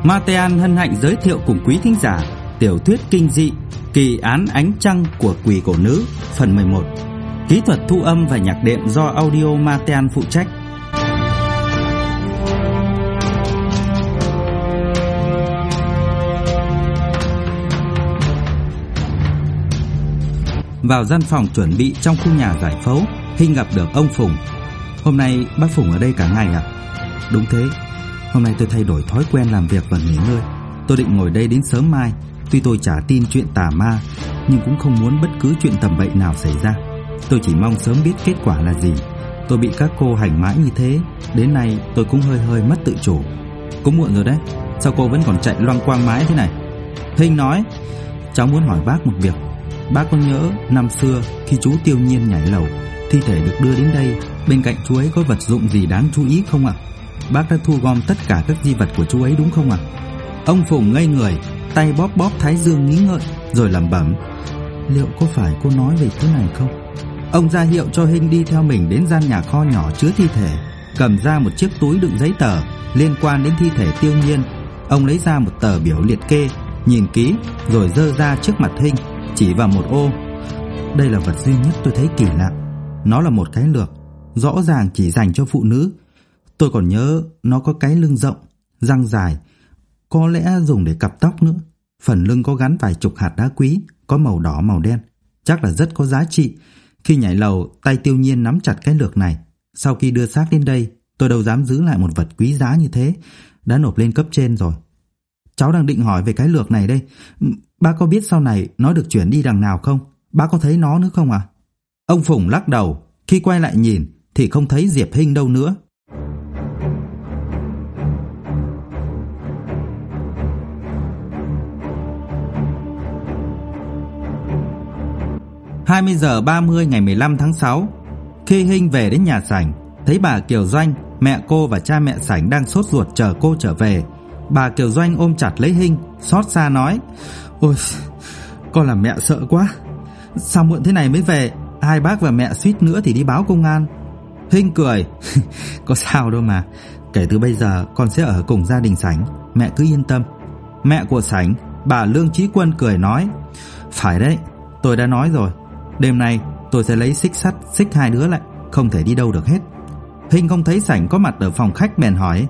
Matean hân hạnh giới thiệu cùng quý thính giả tiểu thuyết kinh dị Kỳ án ánh trăng của quỷ cổ nữ phần 11. Kỹ thuật thu âm và nhạc đệm do Audio Matean phụ trách. Vào gian phòng chuẩn bị trong khu nhà giải phẫu, Hinh gặp được ông Phùng. Hôm nay bác Phùng ở đây cả ngày à? Đúng thế. Hôm nay tôi thay đổi thói quen làm việc và nghỉ ngơi. Tôi định ngồi đây đến sớm mai. Tuy tôi chả tin chuyện tà ma, nhưng cũng không muốn bất cứ chuyện tầm bậy nào xảy ra. Tôi chỉ mong sớm biết kết quả là gì. Tôi bị các cô hành mãi như thế, đến nay tôi cũng hơi mất tự chủ. Cũng muộn rồi đấy, sao cô vẫn còn chạy loang quang mãi thế này? Hinh nói, cháu muốn hỏi bác một việc. Bác có nhớ năm xưa khi chú Tiêu Nhiên nhảy lầu, thi thể được đưa đến đây, bên cạnh chú ấy có vật dụng gì đáng chú ý không ạ? Bác đã thu gom tất cả các di vật của chú ấy đúng không ạ? Ông Phùng ngây người, tay bóp thái dương nghĩ ngợi, rồi lẩm bẩm, liệu có phải cô nói về thứ này không? Ông ra hiệu cho Hinh đi theo mình đến gian nhà kho nhỏ chứa thi thể, cầm ra một chiếc túi đựng giấy tờ liên quan đến thi thể Tiêu Nhiên. Ông lấy ra một tờ biểu liệt kê, nhìn kỹ rồi giơ ra trước mặt Hinh, chỉ vào một ô. Đây là vật duy nhất tôi thấy kỳ lạ. Nó là một cái lược, rõ ràng chỉ dành cho phụ nữ. Tôi còn nhớ nó có cái lưng rộng, răng dài, có lẽ dùng để cặp tóc nữa. Phần lưng có gắn vài chục hạt đá quý, có màu đỏ màu đen, chắc là rất có giá trị. Khi nhảy lầu, tay Tiêu Nhiên nắm chặt cái lược này. Sau khi đưa xác đến đây, tôi đâu dám giữ lại một vật quý giá như thế, đã nộp lên cấp trên rồi. Cháu đang định hỏi về cái lược này đây. Bác có biết sau này nó được chuyển đi đằng nào không? Bác có thấy nó nữa không à? Ông Phùng lắc đầu. Khi quay lại nhìn thì không thấy Diệp Hinh đâu nữa. Giờ 30 ngày 15 tháng 6. Khi Hinh về đến nhà Sảnh, thấy bà Kiều Doanh, mẹ cô và cha mẹ Sảnh đang sốt ruột chờ cô trở về. Bà Kiều Doanh ôm chặt lấy Hinh, xót xa nói, ôi, con làm mẹ sợ quá. Sao muộn thế này mới về? Hai bác và mẹ suýt nữa thì đi báo công an. Hinh cười, có sao đâu mà. Kể từ bây giờ con sẽ ở cùng gia đình Sảnh, mẹ cứ yên tâm. Mẹ của Sảnh, bà Lương Chí Quân cười nói, phải đấy, tôi đã nói rồi. Đêm nay tôi sẽ lấy xích sắt xích hai đứa lại, không thể đi đâu được hết. Hinh không thấy Sảnh có mặt ở phòng khách bèn hỏi,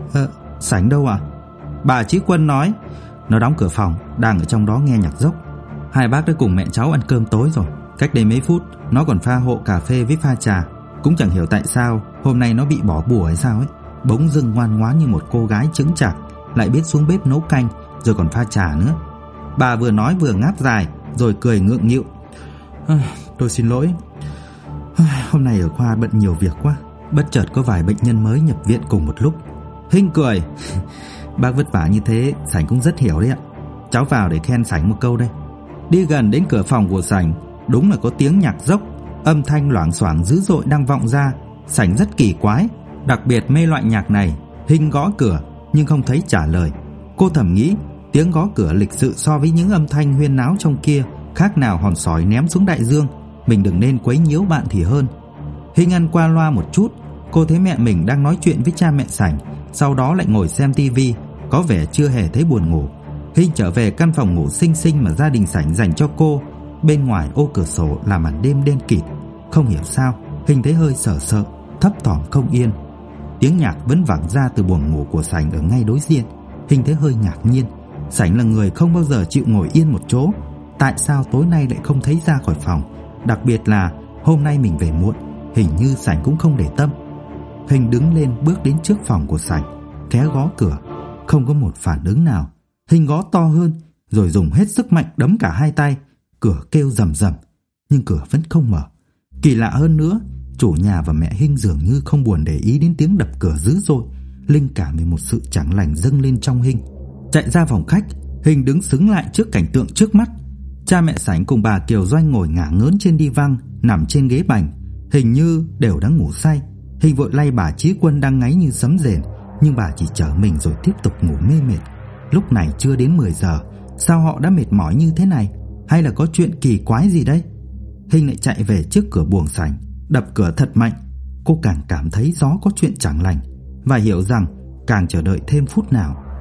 Sảnh đâu à? Bà Chí Quân nói, nó đóng cửa phòng, đang ở trong đó nghe nhạc dốc. Hai bác đã cùng mẹ cháu ăn cơm tối rồi. Cách đây mấy phút nó còn pha hộ cà phê với pha trà. Cũng chẳng hiểu tại sao hôm nay nó bị bỏ bùa hay sao ấy, bỗng dưng ngoan ngoãn như một cô gái chững chạc, lại biết xuống bếp nấu canh, rồi còn pha trà nữa. Bà vừa nói vừa ngáp dài, rồi cười ngượng nghịu, tôi xin lỗi, hôm nay ở khoa bận nhiều việc quá, bất chợt có vài bệnh nhân mới nhập viện cùng một lúc. Hinh cười, bác vất vả như thế Sảnh cũng rất hiểu đấy ạ. Cháu vào để khen Sảnh một câu đây. Đi gần đến cửa phòng của Sảnh, đúng là có tiếng nhạc dốc, âm thanh loảng xoảng dữ dội đang vọng ra. Sảnh rất kỳ quái, đặc biệt mê loại nhạc này. Hinh gõ cửa nhưng không thấy trả lời. Cô thầm nghĩ, tiếng gõ cửa lịch sự so với những âm thanh huyên náo trong kia, khác nào hòn sỏi ném xuống đại dương. Mình đừng nên quấy nhiễu bạn thì hơn. Hinh ăn qua loa một chút. Cô thấy mẹ mình đang nói chuyện với cha mẹ Sảnh, sau đó lại ngồi xem tivi, có vẻ chưa hề thấy buồn ngủ. Hinh trở về căn phòng ngủ xinh xinh mà gia đình Sảnh dành cho cô. Bên ngoài ô cửa sổ là màn đêm đen kịt. Không hiểu sao Hinh thấy hơi sợ, thấp thỏm không yên. Tiếng nhạc vẫn vẳng ra từ buồng ngủ của Sảnh ở ngay đối diện. Hinh thấy hơi ngạc nhiên. Sảnh là người không bao giờ chịu ngồi yên một chỗ. Tại sao tối nay lại không thấy ra khỏi phòng? Đặc biệt là hôm nay mình về muộn, hình như Sảnh cũng không để tâm. Hinh đứng lên bước đến trước phòng của Sảnh, khẽ gõ cửa. Không có một phản ứng nào. Hinh gõ to hơn, rồi dùng hết sức mạnh đấm cả hai tay. Cửa kêu rầm rầm, nhưng cửa vẫn không mở. Kỳ lạ hơn nữa, chủ nhà và mẹ Hinh dường như không buồn để ý đến tiếng đập cửa dữ dội. Linh cảm về một sự chẳng lành dâng lên trong Hinh. Chạy ra phòng khách, Hinh đứng sững lại trước cảnh tượng trước mắt. Cha mẹ Sảnh cùng bà Kiều Doanh ngồi ngả ngớn trên đi văng, nằm trên ghế bành, hình như đều đang ngủ say. Hinh vội lay bà Chí Quân đang ngáy như sấm rền, nhưng bà chỉ chở mình rồi tiếp tục ngủ mê mệt. Lúc này chưa đến 10 giờ, sao họ đã mệt mỏi như thế này? Hay là có chuyện kỳ quái gì đây? Hinh lại chạy về trước cửa buồng Sảnh, đập cửa thật mạnh. Cô càng cảm thấy gió có chuyện chẳng lành, và hiểu rằng càng chờ đợi thêm phút nào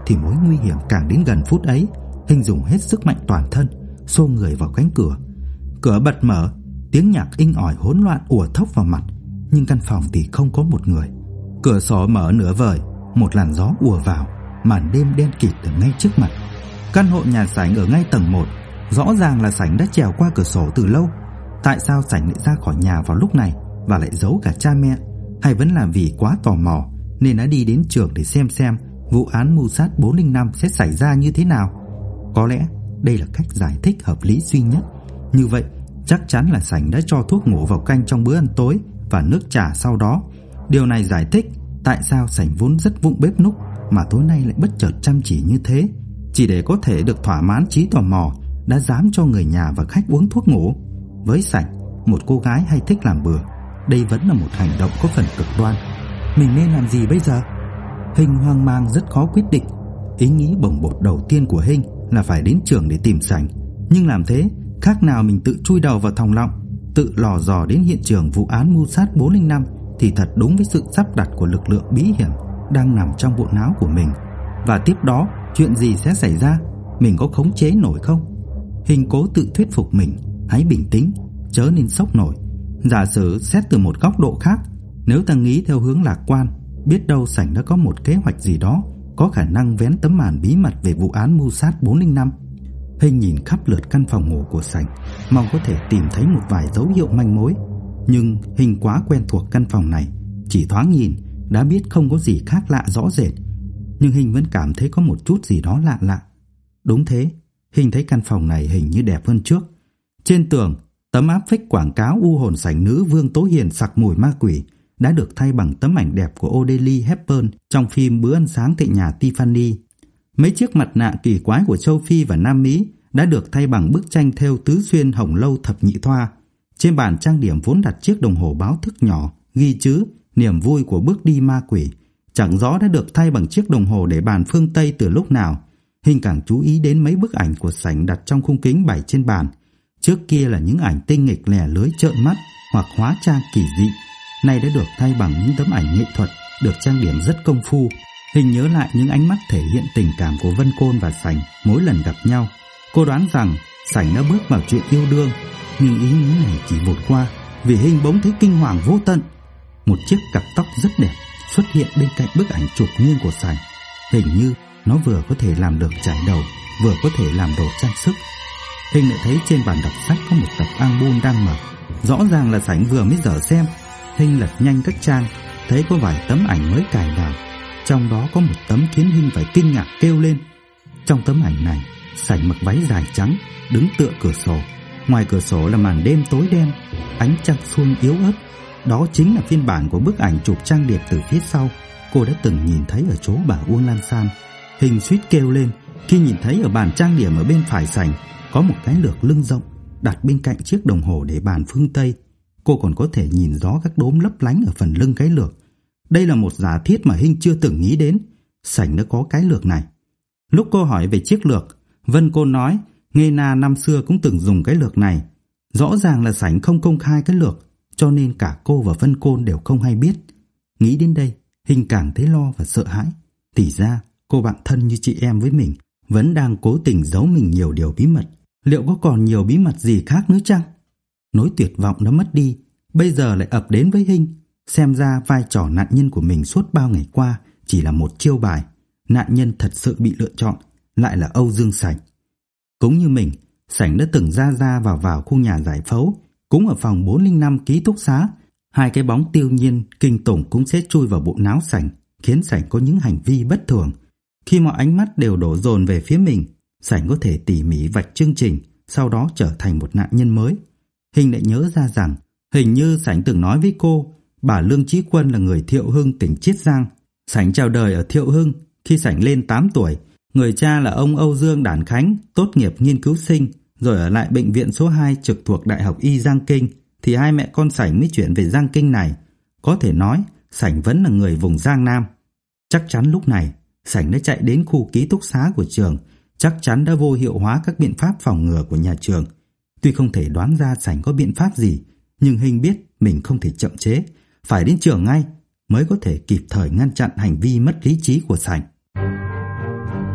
thì mối nguy hiểm càng đến gần phút ấy. Hình dùng hết sức mạnh toàn thân, xô người vào cánh cửa. Cửa bật mở, tiếng nhạc inh ỏi hỗn loạn ùa thốc vào mặt, nhưng căn phòng thì không có một người. Cửa sổ mở nửa vời, một làn gió ùa vào, màn đêm đen kịt ở ngay trước mặt. Căn hộ nhà sảnh ở ngay tầng 1, rõ ràng là Sảnh đã trèo qua cửa sổ từ lâu. Tại sao Sảnh lại ra khỏi nhà vào lúc này và lại giấu cả cha mẹ? Hay vẫn là vì quá tò mò nên đã đi đến trường để xem vụ án mưu sát 405 sẽ xảy ra như thế nào? Có lẽ đây là cách giải thích hợp lý duy nhất. Như vậy chắc chắn là Sảnh đã cho thuốc ngủ vào canh trong bữa ăn tối và nước trà sau đó. Điều này giải thích tại sao Sảnh vốn rất vụng bếp núc mà tối nay lại bất chợt chăm chỉ như thế, chỉ để có thể được thỏa mãn trí tò mò, đã dám cho người nhà và khách uống thuốc ngủ. Với Sảnh, một cô gái hay thích làm bừa, đây vẫn là một hành động có phần cực đoan. Mình nên làm gì bây giờ? Hình hoang mang rất khó quyết định. Ý nghĩ bồng bột đầu tiên của Hình là phải đến trường để tìm Sảnh, nhưng làm thế khác nào mình tự chui đầu vào thòng lọng. Tự lò dò đến hiện trường vụ án mưu sát 405 thì thật đúng với sự sắp đặt của lực lượng bí hiểm đang nằm trong bộ não của mình. Và tiếp đó chuyện gì sẽ xảy ra? Mình có khống chế nổi không? Hình cố tự thuyết phục mình, hãy bình tĩnh, chớ nên sốc nổi. Giả sử xét từ một góc độ khác, nếu ta nghĩ theo hướng lạc quan, biết đâu Sảnh đã có một kế hoạch gì đó có khả năng vén tấm màn bí mật về vụ án mưu sát 405. Hình nhìn khắp lượt căn phòng ngủ của Sảnh, mong có thể tìm thấy một vài dấu hiệu manh mối. Nhưng Hình quá quen thuộc căn phòng này, chỉ thoáng nhìn đã biết không có gì khác lạ rõ rệt. Nhưng Hình vẫn cảm thấy có một chút gì đó lạ lạ. Đúng thế, Hình thấy căn phòng này hình như đẹp hơn trước. Trên tường, tấm áp phích quảng cáo u hồn sảnh nữ Vương Tố Hiền sặc mùi ma quỷ đã được thay bằng tấm ảnh đẹp của Audrey Hepburn trong phim Bữa ăn sáng tại nhà Tiffany. Mấy chiếc mặt nạ kỳ quái của châu Phi và Nam Mỹ đã được thay bằng bức tranh thêu tứ xuyên hồng lâu thập nhị thoa. Trên bàn trang điểm vốn đặt chiếc đồng hồ báo thức nhỏ ghi chữ niềm vui của bước đi ma quỷ, chẳng rõ đã được thay bằng chiếc đồng hồ để bàn phương Tây từ lúc nào. Hình càng chú ý đến mấy bức ảnh của Sảnh đặt trong khung kính bày trên bàn. Trước kia là những ảnh tinh nghịch lẻ lưới trợn mắt hoặc hóa trang kỳ dị, nay đã được thay bằng những tấm ảnh nghệ thuật được trang điểm rất công phu. Hình nhớ lại những ánh mắt thể hiện tình cảm của Vân Côn và Sảnh mỗi lần gặp nhau. Cô đoán rằng Sảnh đã bước vào chuyện yêu đương, nhưng ý nghĩ này chỉ vụt qua vì Hình bỗng thấy kinh hoàng vô tận. Một chiếc cặp tóc rất đẹp xuất hiện bên cạnh bức ảnh chụp nghiêng của Sảnh. Hình như nó vừa có thể làm được trải đầu, vừa có thể làm đồ trang sức. Hình lại thấy trên bàn đọc sách có một tập album đang mở. Rõ ràng là Sảnh vừa mới dở xem. Hình lật nhanh các trang, thấy có vài tấm ảnh mới cài vào. Trong đó có một tấm khiến Hình phải kinh ngạc kêu lên. Trong tấm ảnh này, Sảnh mặc váy dài trắng, đứng tựa cửa sổ. Ngoài cửa sổ là màn đêm tối đen, ánh trăng xuông yếu ớt. Đó chính là phiên bản của bức ảnh chụp trang điểm từ phía sau cô đã từng nhìn thấy ở chỗ bà Uông Lan San. Hình suýt kêu lên khi nhìn thấy ở bàn trang điểm ở bên phải Sảnh có một cái lược lưng rộng đặt bên cạnh chiếc đồng hồ để bàn phương Tây. Cô còn có thể nhìn rõ các đốm lấp lánh ở phần lưng cái lược. Đây là một giả thiết mà Hình chưa từng nghĩ đến. Sảnh đã có cái lược này. Lúc cô hỏi về chiếc lược, Vân Côn nói Nghê Na năm xưa cũng từng dùng cái lược này. Rõ ràng là Sảnh không công khai cái lược, cho nên cả cô và Vân Côn đều không hay biết. Nghĩ đến đây, Hình càng thấy lo và sợ hãi. Thì ra cô bạn thân như chị em với mình vẫn đang cố tình giấu mình nhiều điều bí mật. Liệu có còn nhiều bí mật gì khác nữa chăng? Nỗi tuyệt vọng đã mất đi, bây giờ lại ập đến với Hình. Xem ra vai trò nạn nhân của mình suốt bao ngày qua chỉ là một chiêu bài. Nạn nhân thật sự bị lựa chọn lại là Âu Dương Sảnh. Cũng như mình, Sảnh đã từng ra vào khu nhà giải phẫu, cũng ở phòng 405 ký túc xá. Hai cái bóng tiêu nhiên kinh tủng cũng sẽ chui vào bộ não Sảnh, khiến Sảnh có những hành vi bất thường. Khi mọi ánh mắt đều đổ dồn về phía mình, Sảnh có thể tỉ mỉ vạch chương trình, sau đó trở thành một nạn nhân mới. Hình lại nhớ ra rằng hình như Sảnh từng nói với cô bà Lương Chí Quân là người Thiệu Hưng, tỉnh Chiết Giang. Sảnh chào đời ở Thiệu Hưng khi Sảnh lên 8 tuổi. Người cha là ông Âu Dương Đản Khánh, tốt nghiệp nghiên cứu sinh, rồi ở lại bệnh viện số 2 trực thuộc Đại học Y Giang Kinh, thì hai mẹ con Sảnh mới chuyển về Giang Kinh này. Có thể nói Sảnh vẫn là người vùng Giang Nam. Chắc chắn lúc này Sảnh đã chạy đến khu ký túc xá của trường, chắc chắn đã vô hiệu hóa các biện pháp phòng ngừa của nhà trường. Tuy không thể đoán ra Sảnh có biện pháp gì, nhưng Hình biết mình không thể chậm chế, phải đến trường ngay mới có thể kịp thời ngăn chặn hành vi mất lý trí của Sảnh.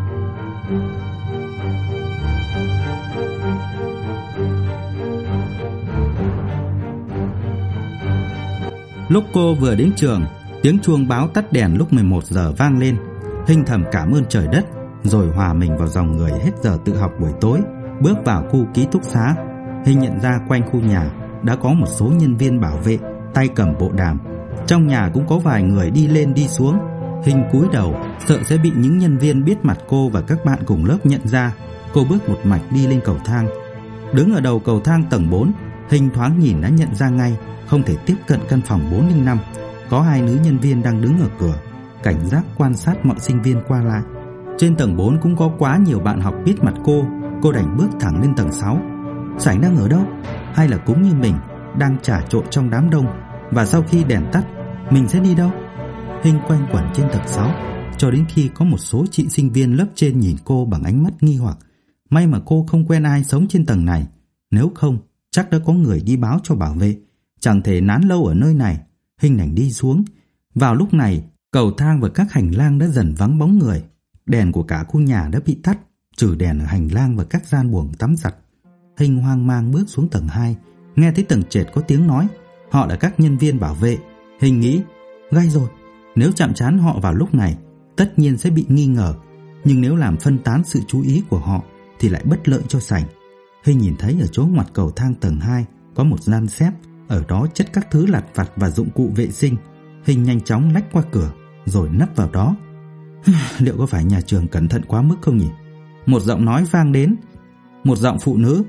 Lúc cô vừa đến trường, tiếng chuông báo tắt đèn lúc 11 giờ vang lên. Hinh thầm cảm ơn trời đất, rồi hòa mình vào dòng người hết giờ tự học buổi tối, bước vào khu ký túc xá. Hinh nhận ra quanh khu nhà đã có một số nhân viên bảo vệ tay cầm bộ đàm. Trong nhà cũng có vài người đi lên đi xuống. Hinh cúi đầu, sợ sẽ bị những nhân viên biết mặt cô và các bạn cùng lớp nhận ra. Cô bước một mạch đi lên cầu thang. Đứng ở đầu cầu thang tầng 4, Hinh thoáng nhìn đã nhận ra ngay không thể tiếp cận căn phòng 405. Có 2 nữ nhân viên đang đứng ở cửa, cảnh giác quan sát mọi sinh viên qua lại. Trên tầng 4 cũng có quá nhiều bạn học biết mặt cô đành bước thẳng lên tầng 6. Sảnh đang ở đâu? Hay là cũng như mình, đang trà trộn trong đám đông? Và sau khi đèn tắt, mình sẽ đi đâu? Hinh quanh quẩn trên tầng 6 cho đến khi có một số chị sinh viên lớp trên nhìn cô bằng ánh mắt nghi hoặc. May mà cô không quen ai sống trên tầng này, nếu không chắc đã có người đi báo cho bảo vệ. Chẳng thể nán lâu ở nơi này. Hinh đành đi xuống. Vào lúc này, cầu thang và các hành lang đã dần vắng bóng người. Đèn của cả khu nhà đã bị tắt, trừ đèn ở hành lang và các gian buồng tắm giặt. Hinh hoang mang bước xuống tầng 2, nghe thấy tầng trệt có tiếng nói. Họ là các nhân viên bảo vệ. Hinh nghĩ, gay rồi, nếu chạm trán họ vào lúc này, tất nhiên sẽ bị nghi ngờ. Nhưng nếu làm phân tán sự chú ý của họ thì lại bất lợi cho sảnh. Hinh nhìn thấy ở chỗ mặt cầu thang tầng 2 có một gian xếp, ở đó chất các thứ lặt vặt và dụng cụ vệ sinh. Hinh nhanh chóng lách qua cửa rồi nấp vào đó. Liệu có phải nhà trường cẩn thận quá mức không nhỉ? Một giọng nói vang đến, một giọng phụ nữ.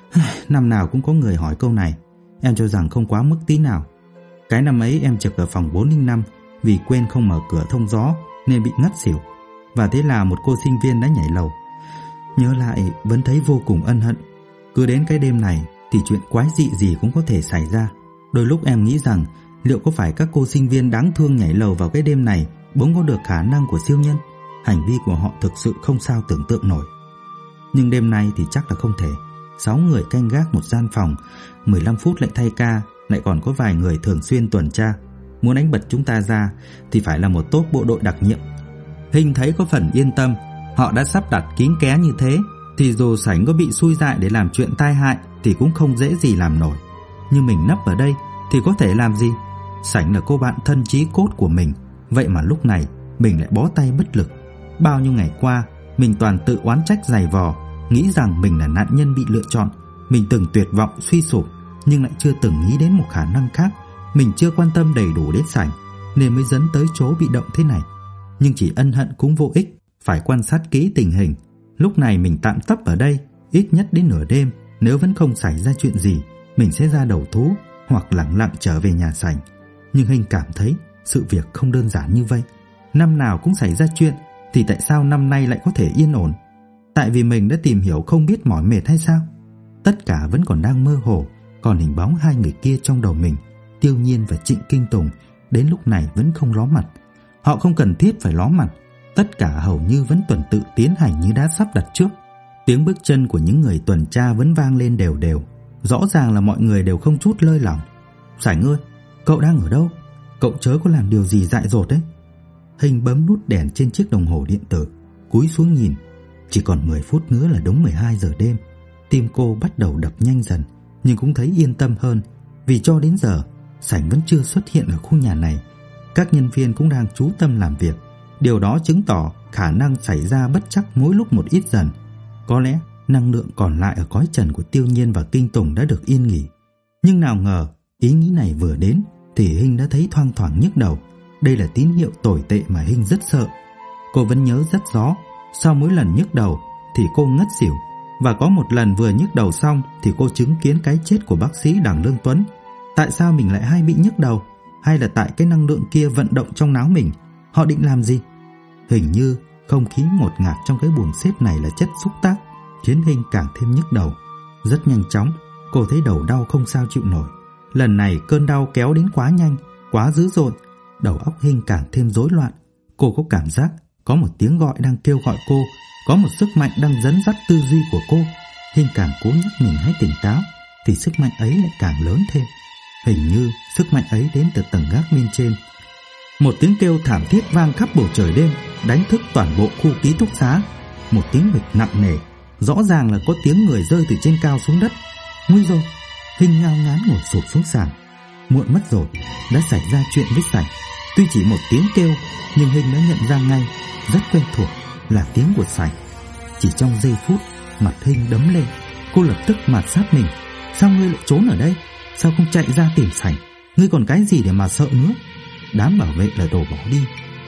Năm nào cũng có người hỏi câu này, em cho rằng không quá mức tí nào. Cái năm ấy em trực ở phòng 405 vì quên không mở cửa thông gió nên bị ngất xỉu. Và thế là một cô sinh viên đã nhảy lầu. Nhớ lại vẫn thấy vô cùng ân hận. Cứ đến cái đêm này thì chuyện quái dị gì cũng có thể xảy ra. Đôi lúc em nghĩ rằng liệu có phải các cô sinh viên đáng thương nhảy lầu vào cái đêm này bỗng có được khả năng của siêu nhân. Hành vi của họ thực sự không sao tưởng tượng nổi. Nhưng đêm nay thì chắc là không thể. 6 người canh gác một gian phòng, 15 phút lại thay ca, lại còn có vài người thường xuyên tuần tra. Muốn đánh bật chúng ta ra thì phải là một tốp bộ đội đặc nhiệm. Hinh thấy có phần yên tâm. Họ đã sắp đặt kín ké như thế thì dù sảnh có bị xui dại để làm chuyện tai hại thì cũng không dễ gì làm nổi. Nhưng mình nấp ở đây thì có thể làm gì? Sảnh là cô bạn thân chí cốt của mình, vậy mà lúc này mình lại bó tay bất lực. Bao nhiêu ngày qua mình toàn tự oán trách dày vò, nghĩ rằng mình là nạn nhân bị lựa chọn. Mình từng tuyệt vọng suy sụp, nhưng lại chưa từng nghĩ đến một khả năng khác. Mình chưa quan tâm đầy đủ đến sảnh nên mới dẫn tới chỗ bị động thế này. Nhưng chỉ ân hận cũng vô ích, phải quan sát kỹ tình hình. Lúc này mình tạm tấp ở đây, ít nhất đến nửa đêm. Nếu vẫn không xảy ra chuyện gì, mình sẽ ra đầu thú hoặc lẳng lặng trở về nhà sảnh. Nhưng Hinh cảm thấy sự việc không đơn giản như vậy. Năm nào cũng xảy ra chuyện thì tại sao năm nay lại có thể yên ổn? Tại vì mình đã tìm hiểu không biết mỏi mệt hay sao? Tất cả vẫn còn đang mơ hồ. Còn hình bóng 2 người kia trong đầu mình, Tiêu Nhiên và Trịnh Kinh Tùng, đến lúc này vẫn không ló mặt. Họ không cần thiết phải ló mặt. Tất cả hầu như vẫn tuần tự tiến hành như đã sắp đặt trước. Tiếng bước chân của những người tuần tra vẫn vang lên đều đều. Rõ ràng là mọi người đều không chút lơi lỏng. Sảnh ơi, cậu đang ở đâu? Cậu chớ có làm điều gì dại dột đấy. Hinh bấm nút đèn trên chiếc đồng hồ điện tử, cúi xuống nhìn. Chỉ còn 10 phút nữa là đúng 12 giờ đêm. Tim cô bắt đầu đập nhanh dần, nhưng cũng thấy yên tâm hơn. Vì cho đến giờ sảnh vẫn chưa xuất hiện ở khu nhà này. Các nhân viên cũng đang chú tâm làm việc. Điều đó chứng tỏ khả năng xảy ra bất trắc mỗi lúc một ít dần. Có lẽ năng lượng còn lại ở cõi trần của Tiêu Nhiên và Kinh Tùng đã được yên nghỉ. Nhưng nào ngờ ý nghĩ này vừa đến thì Hinh đã thấy thoang thoảng nhức đầu. Đây là tín hiệu tồi tệ mà Hinh rất sợ. Cô vẫn nhớ rất rõ, sau mỗi lần nhức đầu thì cô ngất xỉu. Và có một lần vừa nhức đầu xong thì cô chứng kiến cái chết của bác sĩ Đằng Lương Tuấn. Tại sao mình lại hay bị nhức đầu? Hay là tại cái năng lượng kia vận động trong não mình? Họ định làm gì? Hình như không khí ngột ngạt trong cái buồng xếp này là chất xúc tác, khiến Hinh càng thêm nhức đầu. Rất nhanh chóng, cô thấy đầu đau không sao chịu nổi. Lần này cơn đau kéo đến quá nhanh, quá dữ dội. Đầu óc Hinh càng thêm rối loạn. Cô có cảm giác có một tiếng gọi đang kêu gọi cô, có một sức mạnh đang dẫn dắt tư duy của cô. Hinh càng cố nhắc mình hãy tỉnh táo thì sức mạnh ấy lại càng lớn thêm. Hình như sức mạnh ấy đến từ tầng gác bên trên. Một tiếng kêu thảm thiết vang khắp bầu trời đêm, đánh thức toàn bộ khu ký túc xá. Một tiếng bịch nặng nề, rõ ràng là có tiếng người rơi từ trên cao xuống đất. Nguy rồi! Hinh ngao ngán ngồi sụp xuống sàn. Muộn mất rồi, đã xảy ra chuyện với Sảnh. Tuy chỉ một tiếng kêu, nhưng Hinh đã nhận ra ngay, rất quen thuộc, là tiếng của Sảnh. Chỉ trong giây phút, mặt Hinh đấm lên. Cô lập tức mạt sát mình. Sao ngươi lại trốn ở đây? Sao không chạy ra tìm Sảnh? Ngươi còn cái gì để mà sợ nữa? Đám bảo vệ là đồ bỏ đi.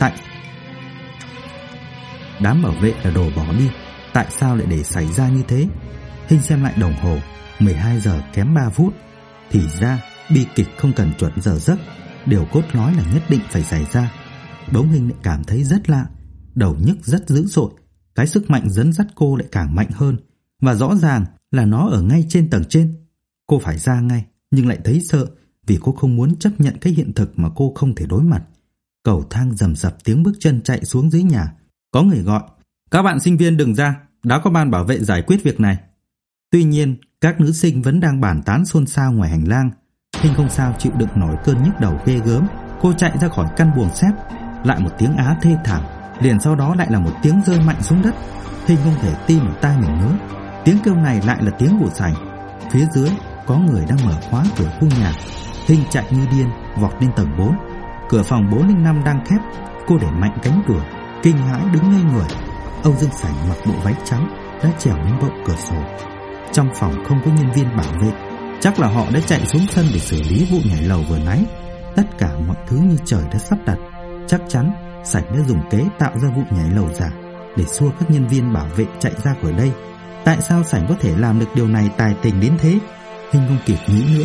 Tại sao lại để xảy ra như thế? Hinh xem lại đồng hồ, 12 giờ kém 3 phút. Thì ra bi kịch không cần chuẩn giờ giấc, điều cốt lõi là nhất định phải xảy ra. Bỗng Hinh lại cảm thấy rất lạ, đầu nhức rất dữ dội. Cái sức mạnh dẫn dắt cô lại càng mạnh hơn, và rõ ràng là nó ở ngay trên tầng trên. Cô phải ra ngay, nhưng lại thấy sợ, vì cô không muốn chấp nhận cái hiện thực mà cô không thể đối mặt. Cầu thang rầm rập tiếng bước chân chạy xuống dưới nhà. Có người gọi: "Các bạn sinh viên đừng ra, đã có ban bảo vệ giải quyết việc này." Tuy nhiên, các nữ sinh vẫn đang bàn tán xôn xao ngoài hành lang. Hinh không sao chịu đựng nổi cơn nhức đầu ghê gớm. Cô chạy ra khỏi căn buồng xếp. Lại một tiếng á thê thảm, liền sau đó lại là một tiếng rơi mạnh xuống đất. Hinh không thể tin vào tai mình nữa. Tiếng kêu này lại là tiếng của Sảnh. Phía dưới có người đang mở khóa cửa khu nhà. Hinh chạy như điên vọt lên tầng 4. Cửa phòng 405 đang khép. Cô đẩy mạnh cánh cửa, kinh hãi đứng ngây người. Âu Dương Sảnh mặc bộ váy trắng đã trèo lên bậu cửa sổ. Trong phòng không có nhân viên bảo vệ, chắc là họ đã chạy xuống sân để xử lý vụ nhảy lầu vừa nãy. Tất cả mọi thứ như trời đã sắp đặt. Chắc chắn Sảnh đã dùng kế tạo ra vụ nhảy lầu giả để xua các nhân viên bảo vệ chạy ra khỏi đây. Tại sao Sảnh có thể làm được điều này tài tình đến thế? Hinh không kịp nghĩ nữa.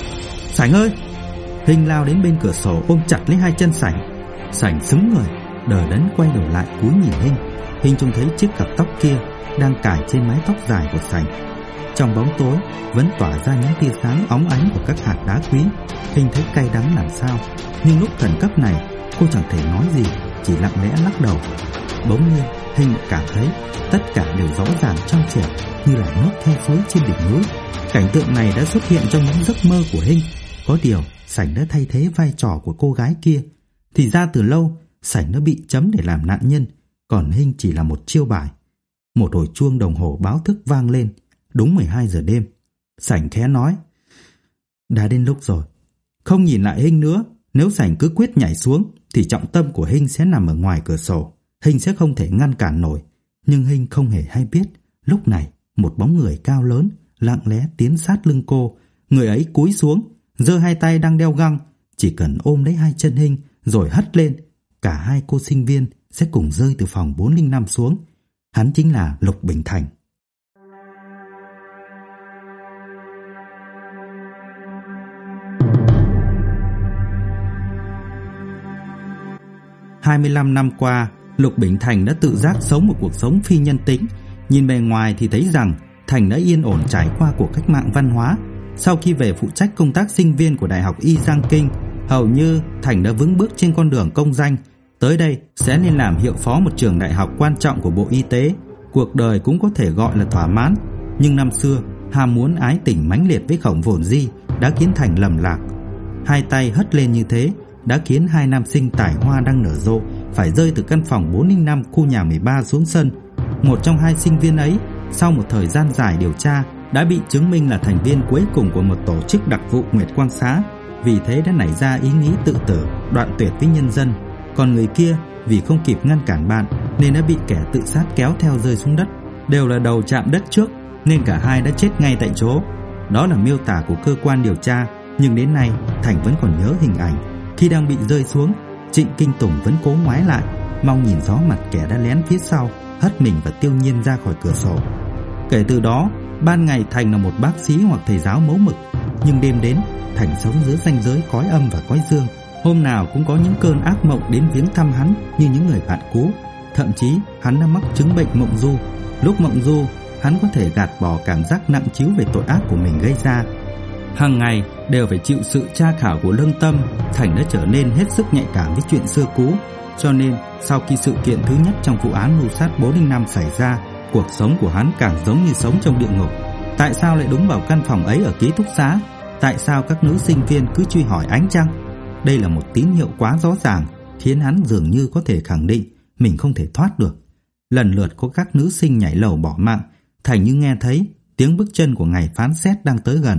"Sảnh ơi!" Hinh lao đến bên cửa sổ ôm chặt lấy hai chân Sảnh. Sảnh sững người, đờ đẫn quay đầu lại cúi nhìn Hinh. Hinh trông thấy chiếc cặp tóc kia đang cài trên mái tóc dài của Sảnh. Trong bóng tối vẫn tỏa ra những tia sáng óng ánh của các hạt đá quý. Hinh thấy cay đắng làm sao, nhưng lúc khẩn cấp này cô chẳng thể nói gì, chỉ lặng lẽ lắc đầu. Bỗng nhiên Hinh cảm thấy tất cả đều rõ ràng trong trẻo như là nước theo suối trên đỉnh núi. Cảnh tượng này đã xuất hiện trong những giấc mơ của Hinh. Có điều Sảnh đã thay thế vai trò của cô gái kia. Thì ra từ lâu Sảnh đã bị chấm để làm nạn nhân, còn Hinh chỉ là một chiêu bài. Một hồi chuông đồng hồ báo thức vang lên. Đúng 12 giờ đêm. Sảnh khẽ nói: "Đã đến lúc rồi." Không nhìn lại Hinh nữa. Nếu Sảnh cứ quyết nhảy xuống thì trọng tâm của Hinh sẽ nằm ở ngoài cửa sổ. Hinh sẽ không thể ngăn cản nổi. Nhưng Hinh không hề hay biết, lúc này một bóng người cao lớn lặng lẽ tiến sát lưng cô. Người ấy cúi xuống, giơ hai tay đang đeo găng, chỉ cần ôm lấy hai chân Hinh rồi hất lên, cả hai cô sinh viên sẽ cùng rơi từ phòng 405 xuống. Hắn chính là Lục Bình Thành. Hai 25 năm qua, Lục Bình Thành đã tự giác sống một cuộc sống phi nhân tính. Nhìn bề ngoài thì thấy rằng Thành đã yên ổn trải qua cuộc cách mạng văn hóa. Sau khi về phụ trách công tác sinh viên của Đại học Y Giang Kinh, hầu như Thành đã vững bước trên con đường công danh. Tới đây sẽ nên làm hiệu phó một trường đại học quan trọng của Bộ Y tế. Cuộc đời cũng có thể gọi là thỏa mãn. Nhưng năm xưa, ham muốn ái tình mãnh liệt với Khổng Vồn Di đã khiến Thành lầm lạc. Hai tay hất lên như thế đã khiến hai nam sinh tài hoa đang nở rộ phải rơi từ căn phòng 405 khu nhà 13 xuống sân. Một trong hai sinh viên ấy, sau một thời gian dài điều tra, đã bị chứng minh là thành viên cuối cùng của một tổ chức đặc vụ Nguyệt Quang Xá. Vì thế đã nảy ra ý nghĩ tự tử, đoạn tuyệt với nhân dân. Còn người kia vì không kịp ngăn cản bạn nên đã bị kẻ tự sát kéo theo rơi xuống đất. Đều là đầu chạm đất trước nên cả hai đã chết ngay tại chỗ. Đó là miêu tả của cơ quan điều tra, nhưng đến nay Thành vẫn còn nhớ hình ảnh. Khi đang bị rơi xuống, Trịnh Kinh Tùng vẫn cố ngoái lại, mong nhìn rõ mặt kẻ đã lén phía sau, hất mình và tiêu nhiên ra khỏi cửa sổ. Kể từ đó, ban ngày Thành là một bác sĩ hoặc thầy giáo mẫu mực, nhưng đêm đến, Thành sống giữa ranh giới cõi âm và cõi dương. Hôm nào cũng có những cơn ác mộng đến viếng thăm hắn như những người bạn cũ. Thậm chí hắn đã mắc chứng bệnh mộng du. Lúc mộng du, hắn có thể gạt bỏ cảm giác nặng trĩu về tội ác của mình gây ra. Hàng ngày đều phải chịu sự tra khảo của lương tâm. Thành đã trở nên hết sức nhạy cảm với chuyện xưa cũ. Cho nên sau khi sự kiện thứ nhất trong vụ án mưu sát 405 xảy ra, cuộc sống của hắn càng giống như sống trong địa ngục. Tại sao lại đúng vào căn phòng ấy ở ký túc xá? Tại sao các nữ sinh viên cứ truy hỏi ánh trăng? Đây là một tín hiệu quá rõ ràng, khiến hắn dường như có thể khẳng định mình không thể thoát được. Lần lượt có các nữ sinh nhảy lầu bỏ mạng. Thành như nghe thấy tiếng bước chân của ngày phán xét đang tới gần.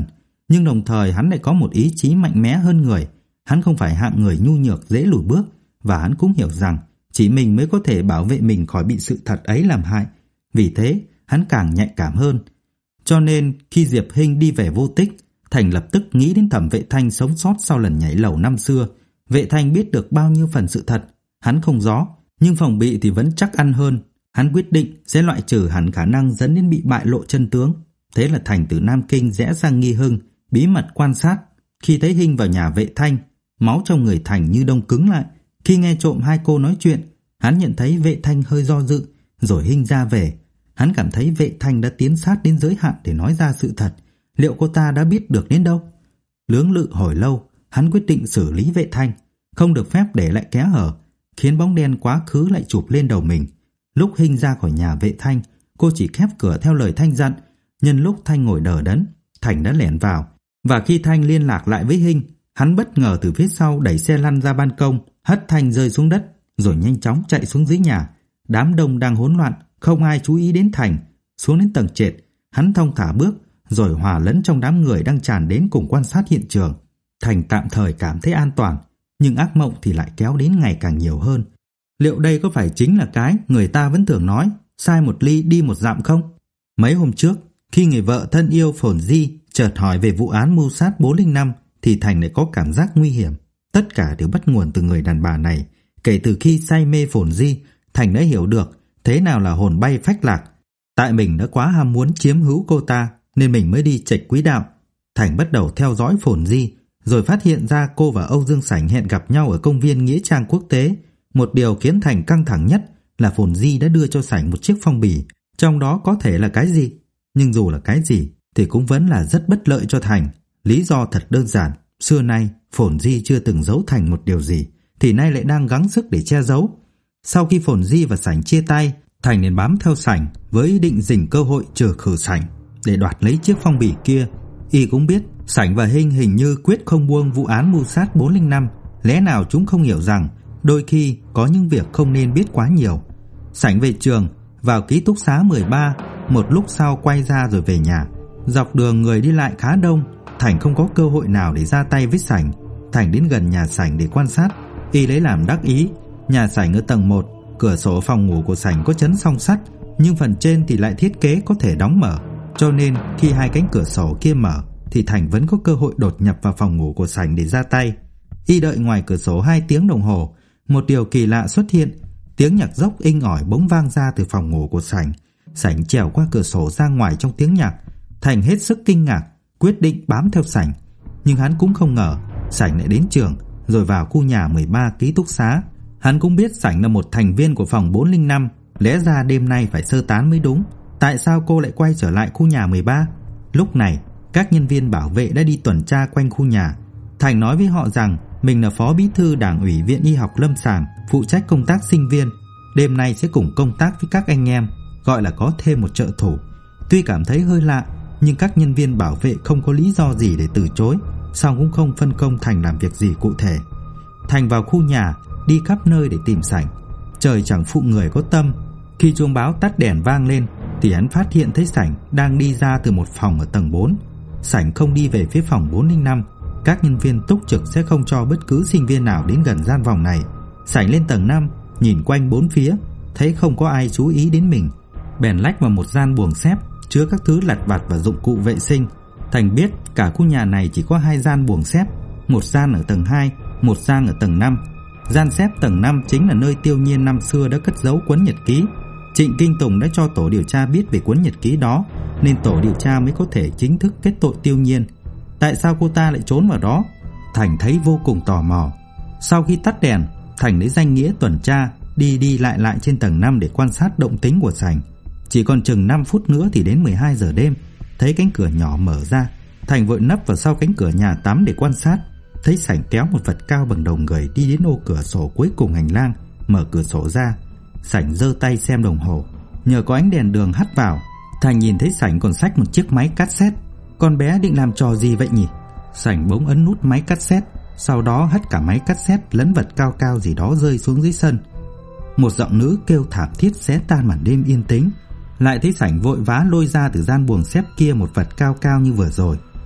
Nhưng đồng thời hắn lại có một ý chí mạnh mẽ hơn người. Hắn không phải hạng người nhu nhược dễ lùi bước, và hắn cũng hiểu rằng chỉ mình mới có thể bảo vệ mình khỏi bị sự thật ấy làm hại. Vì thế, hắn càng nhạy cảm hơn. Cho nên, khi Diệp Hinh đi về vô tích, Thành lập tức nghĩ đến Thẩm Vệ Thanh sống sót sau lần nhảy lầu năm xưa. Vệ Thanh biết được bao nhiêu phần sự thật, hắn không rõ, nhưng phòng bị thì vẫn chắc ăn hơn. Hắn quyết định sẽ loại trừ hẳn khả năng dẫn đến bị bại lộ chân tướng. Thế là Thành từ Nam Kinh rẽ sang Nghi Hưng, bí mật quan sát. Khi thấy Hinh vào nhà Vệ Thanh, máu trong người Thành như đông cứng lại. Khi nghe trộm hai cô nói chuyện, hắn nhận thấy Vệ Thanh hơi do dự, rồi Hinh ra về. Hắn cảm thấy Vệ Thanh đã tiến sát đến giới hạn để nói ra sự thật. Liệu cô ta đã biết được đến đâu? Lưỡng lự hồi lâu, hắn quyết định xử lý Vệ Thanh, không được phép để lại kẽ hở, khiến bóng đen quá khứ lại chụp lên đầu mình. Lúc Hinh ra khỏi nhà Vệ Thanh, cô chỉ khép cửa theo lời Thanh dặn. Nhân lúc Thanh ngồi đờ đẫn, Thành đã lẻn vào, và khi Thanh liên lạc lại với Hinh, hắn bất ngờ từ phía sau đẩy xe lăn ra ban công, hất Thanh rơi xuống đất, rồi nhanh chóng chạy xuống dưới nhà. Đám đông đang hỗn loạn, không ai chú ý đến Thành. Xuống đến tầng trệt, hắn thong thả bước, rồi hòa lẫn trong đám người đang tràn đến cùng quan sát hiện trường. Thành tạm thời cảm thấy an toàn, nhưng ác mộng thì lại kéo đến ngày càng nhiều hơn. Liệu đây có phải chính là cái người ta vẫn thường nói, sai một ly đi một dặm không? Mấy hôm trước, khi người vợ thân yêu Phồn Di chợt hỏi về vụ án mưu sát 405, thì Thành lại có cảm giác nguy hiểm. Tất cả đều bắt nguồn từ người đàn bà này. Kể từ khi say mê Phồn Di, Thành đã hiểu được thế nào là hồn bay phách lạc. Tại mình đã quá ham muốn chiếm hữu cô ta, nên mình mới đi chệch quỹ đạo. Thành bắt đầu theo dõi Phồn Di, rồi phát hiện ra cô và Âu Dương Sảnh hẹn gặp nhau ở công viên Nghĩa Trang Quốc tế. Một điều khiến Thành căng thẳng nhất là Phồn Di đã đưa cho Sảnh một chiếc phong bì, trong đó có thể là cái gì. Nhưng dù là cái gì thì cũng vẫn là rất bất lợi cho Thành. Lý do thật đơn giản, xưa nay Phồn Di chưa từng giấu Thành một điều gì, thì nay lại đang gắng sức để che giấu. Sau khi Phồn Di và Sảnh chia tay, Thành liền bám theo Sảnh với ý định dình cơ hội trừ khử Sảnh để đoạt lấy chiếc phong bì kia. Y cũng biết Sảnh và Hinh hình như quyết không buông vụ án mưu sát 405. Lẽ nào chúng không hiểu rằng đôi khi có những việc không nên biết quá nhiều. Sảnh về trường, vào ký túc xá 13, một lúc sau quay ra rồi về nhà. Dọc đường người đi lại khá đông, Thành không có cơ hội nào để ra tay với Sảnh. Thành đến gần nhà Sảnh để quan sát. Y lấy làm đắc ý. Nhà Sảnh ở tầng 1, cửa sổ phòng ngủ của Sảnh có chấn song sắt, nhưng phần trên thì lại thiết kế có thể đóng mở. Cho nên khi hai cánh cửa sổ kia mở thì Thành vẫn có cơ hội đột nhập vào phòng ngủ của Sảnh để ra tay. Y đợi ngoài cửa sổ 2 tiếng đồng hồ, một điều kỳ lạ xuất hiện. Tiếng nhạc dốc inh ỏi bỗng vang ra từ phòng ngủ của Sảnh. Sảnh trèo qua cửa sổ ra ngoài trong tiếng nhạc. Thành hết sức kinh ngạc, quyết định bám theo Sảnh. Nhưng hắn cũng không ngờ Sảnh lại đến trường, rồi vào khu nhà 13 ký túc xá. Hắn cũng biết Sảnh là một thành viên của phòng 405, lẽ ra đêm nay phải sơ tán mới đúng. Tại sao cô lại quay trở lại khu nhà 13? Lúc này, các nhân viên bảo vệ đã đi tuần tra quanh khu nhà. Thành nói với họ rằng mình là phó bí thư Đảng ủy Viện Y học Lâm sàng, phụ trách công tác sinh viên. Đêm nay sẽ cùng công tác với các anh em, gọi là có thêm một trợ thủ. Tuy cảm thấy hơi lạ, nhưng các nhân viên bảo vệ không có lý do gì để từ chối, song cũng không phân công Thành làm việc gì cụ thể. Thành vào khu nhà, đi khắp nơi để tìm Sảnh. Trời chẳng phụ người có tâm. Khi chuông báo tắt đèn vang lên thì hắn phát hiện thấy Sảnh đang đi ra từ một phòng ở tầng 4. Sảnh không đi về phía phòng 405. Các nhân viên túc trực sẽ không cho bất cứ sinh viên nào đến gần gian phòng này. Sảnh lên tầng 5, nhìn quanh bốn phía, thấy không có ai chú ý đến mình, bèn lách vào một gian buồng xếp chứa các thứ lặt vặt và dụng cụ vệ sinh. Thành biết cả khu nhà này chỉ có 2 gian buồng xếp, một gian ở tầng 2, một gian ở tầng 5. Gian xếp tầng 5 chính là nơi Tiêu Nhiên năm xưa đã cất giấu cuốn nhật ký. Trịnh Kinh Tùng đã cho tổ điều tra biết về cuốn nhật ký đó, nên tổ điều tra mới có thể chính thức kết tội Tiêu Nhiên. Tại sao cô ta lại trốn vào đó? Thành thấy vô cùng tò mò. Sau khi tắt đèn, Thành lấy danh nghĩa tuần tra đi lại trên tầng 5 để quan sát động tĩnh của Sảnh. Chỉ còn chừng 5 phút nữa thì đến 12 giờ đêm. Thấy cánh cửa nhỏ mở ra, Thành vội nấp vào sau cánh cửa nhà tắm để quan sát. Thấy Sảnh kéo một vật cao bằng đầu người đi đến ô cửa sổ cuối cùng hành lang, mở cửa sổ ra. Sảnh giơ tay xem đồng hồ. Nhờ có ánh đèn đường hắt vào, Thành nhìn thấy Sảnh còn xách một chiếc máy cassette. Con bé định làm trò gì vậy nhỉ? Sảnh bỗng ấn nút máy cassette, sau đó hất cả máy cassette lẫn vật cao cao gì đó rơi xuống dưới sân. Một giọng nữ kêu thảm thiết xé tan màn đêm yên tĩnh. Lại thấy Sảnh vội vã lôi ra từ gian buồng xếp kia một vật cao cao như vừa rồi.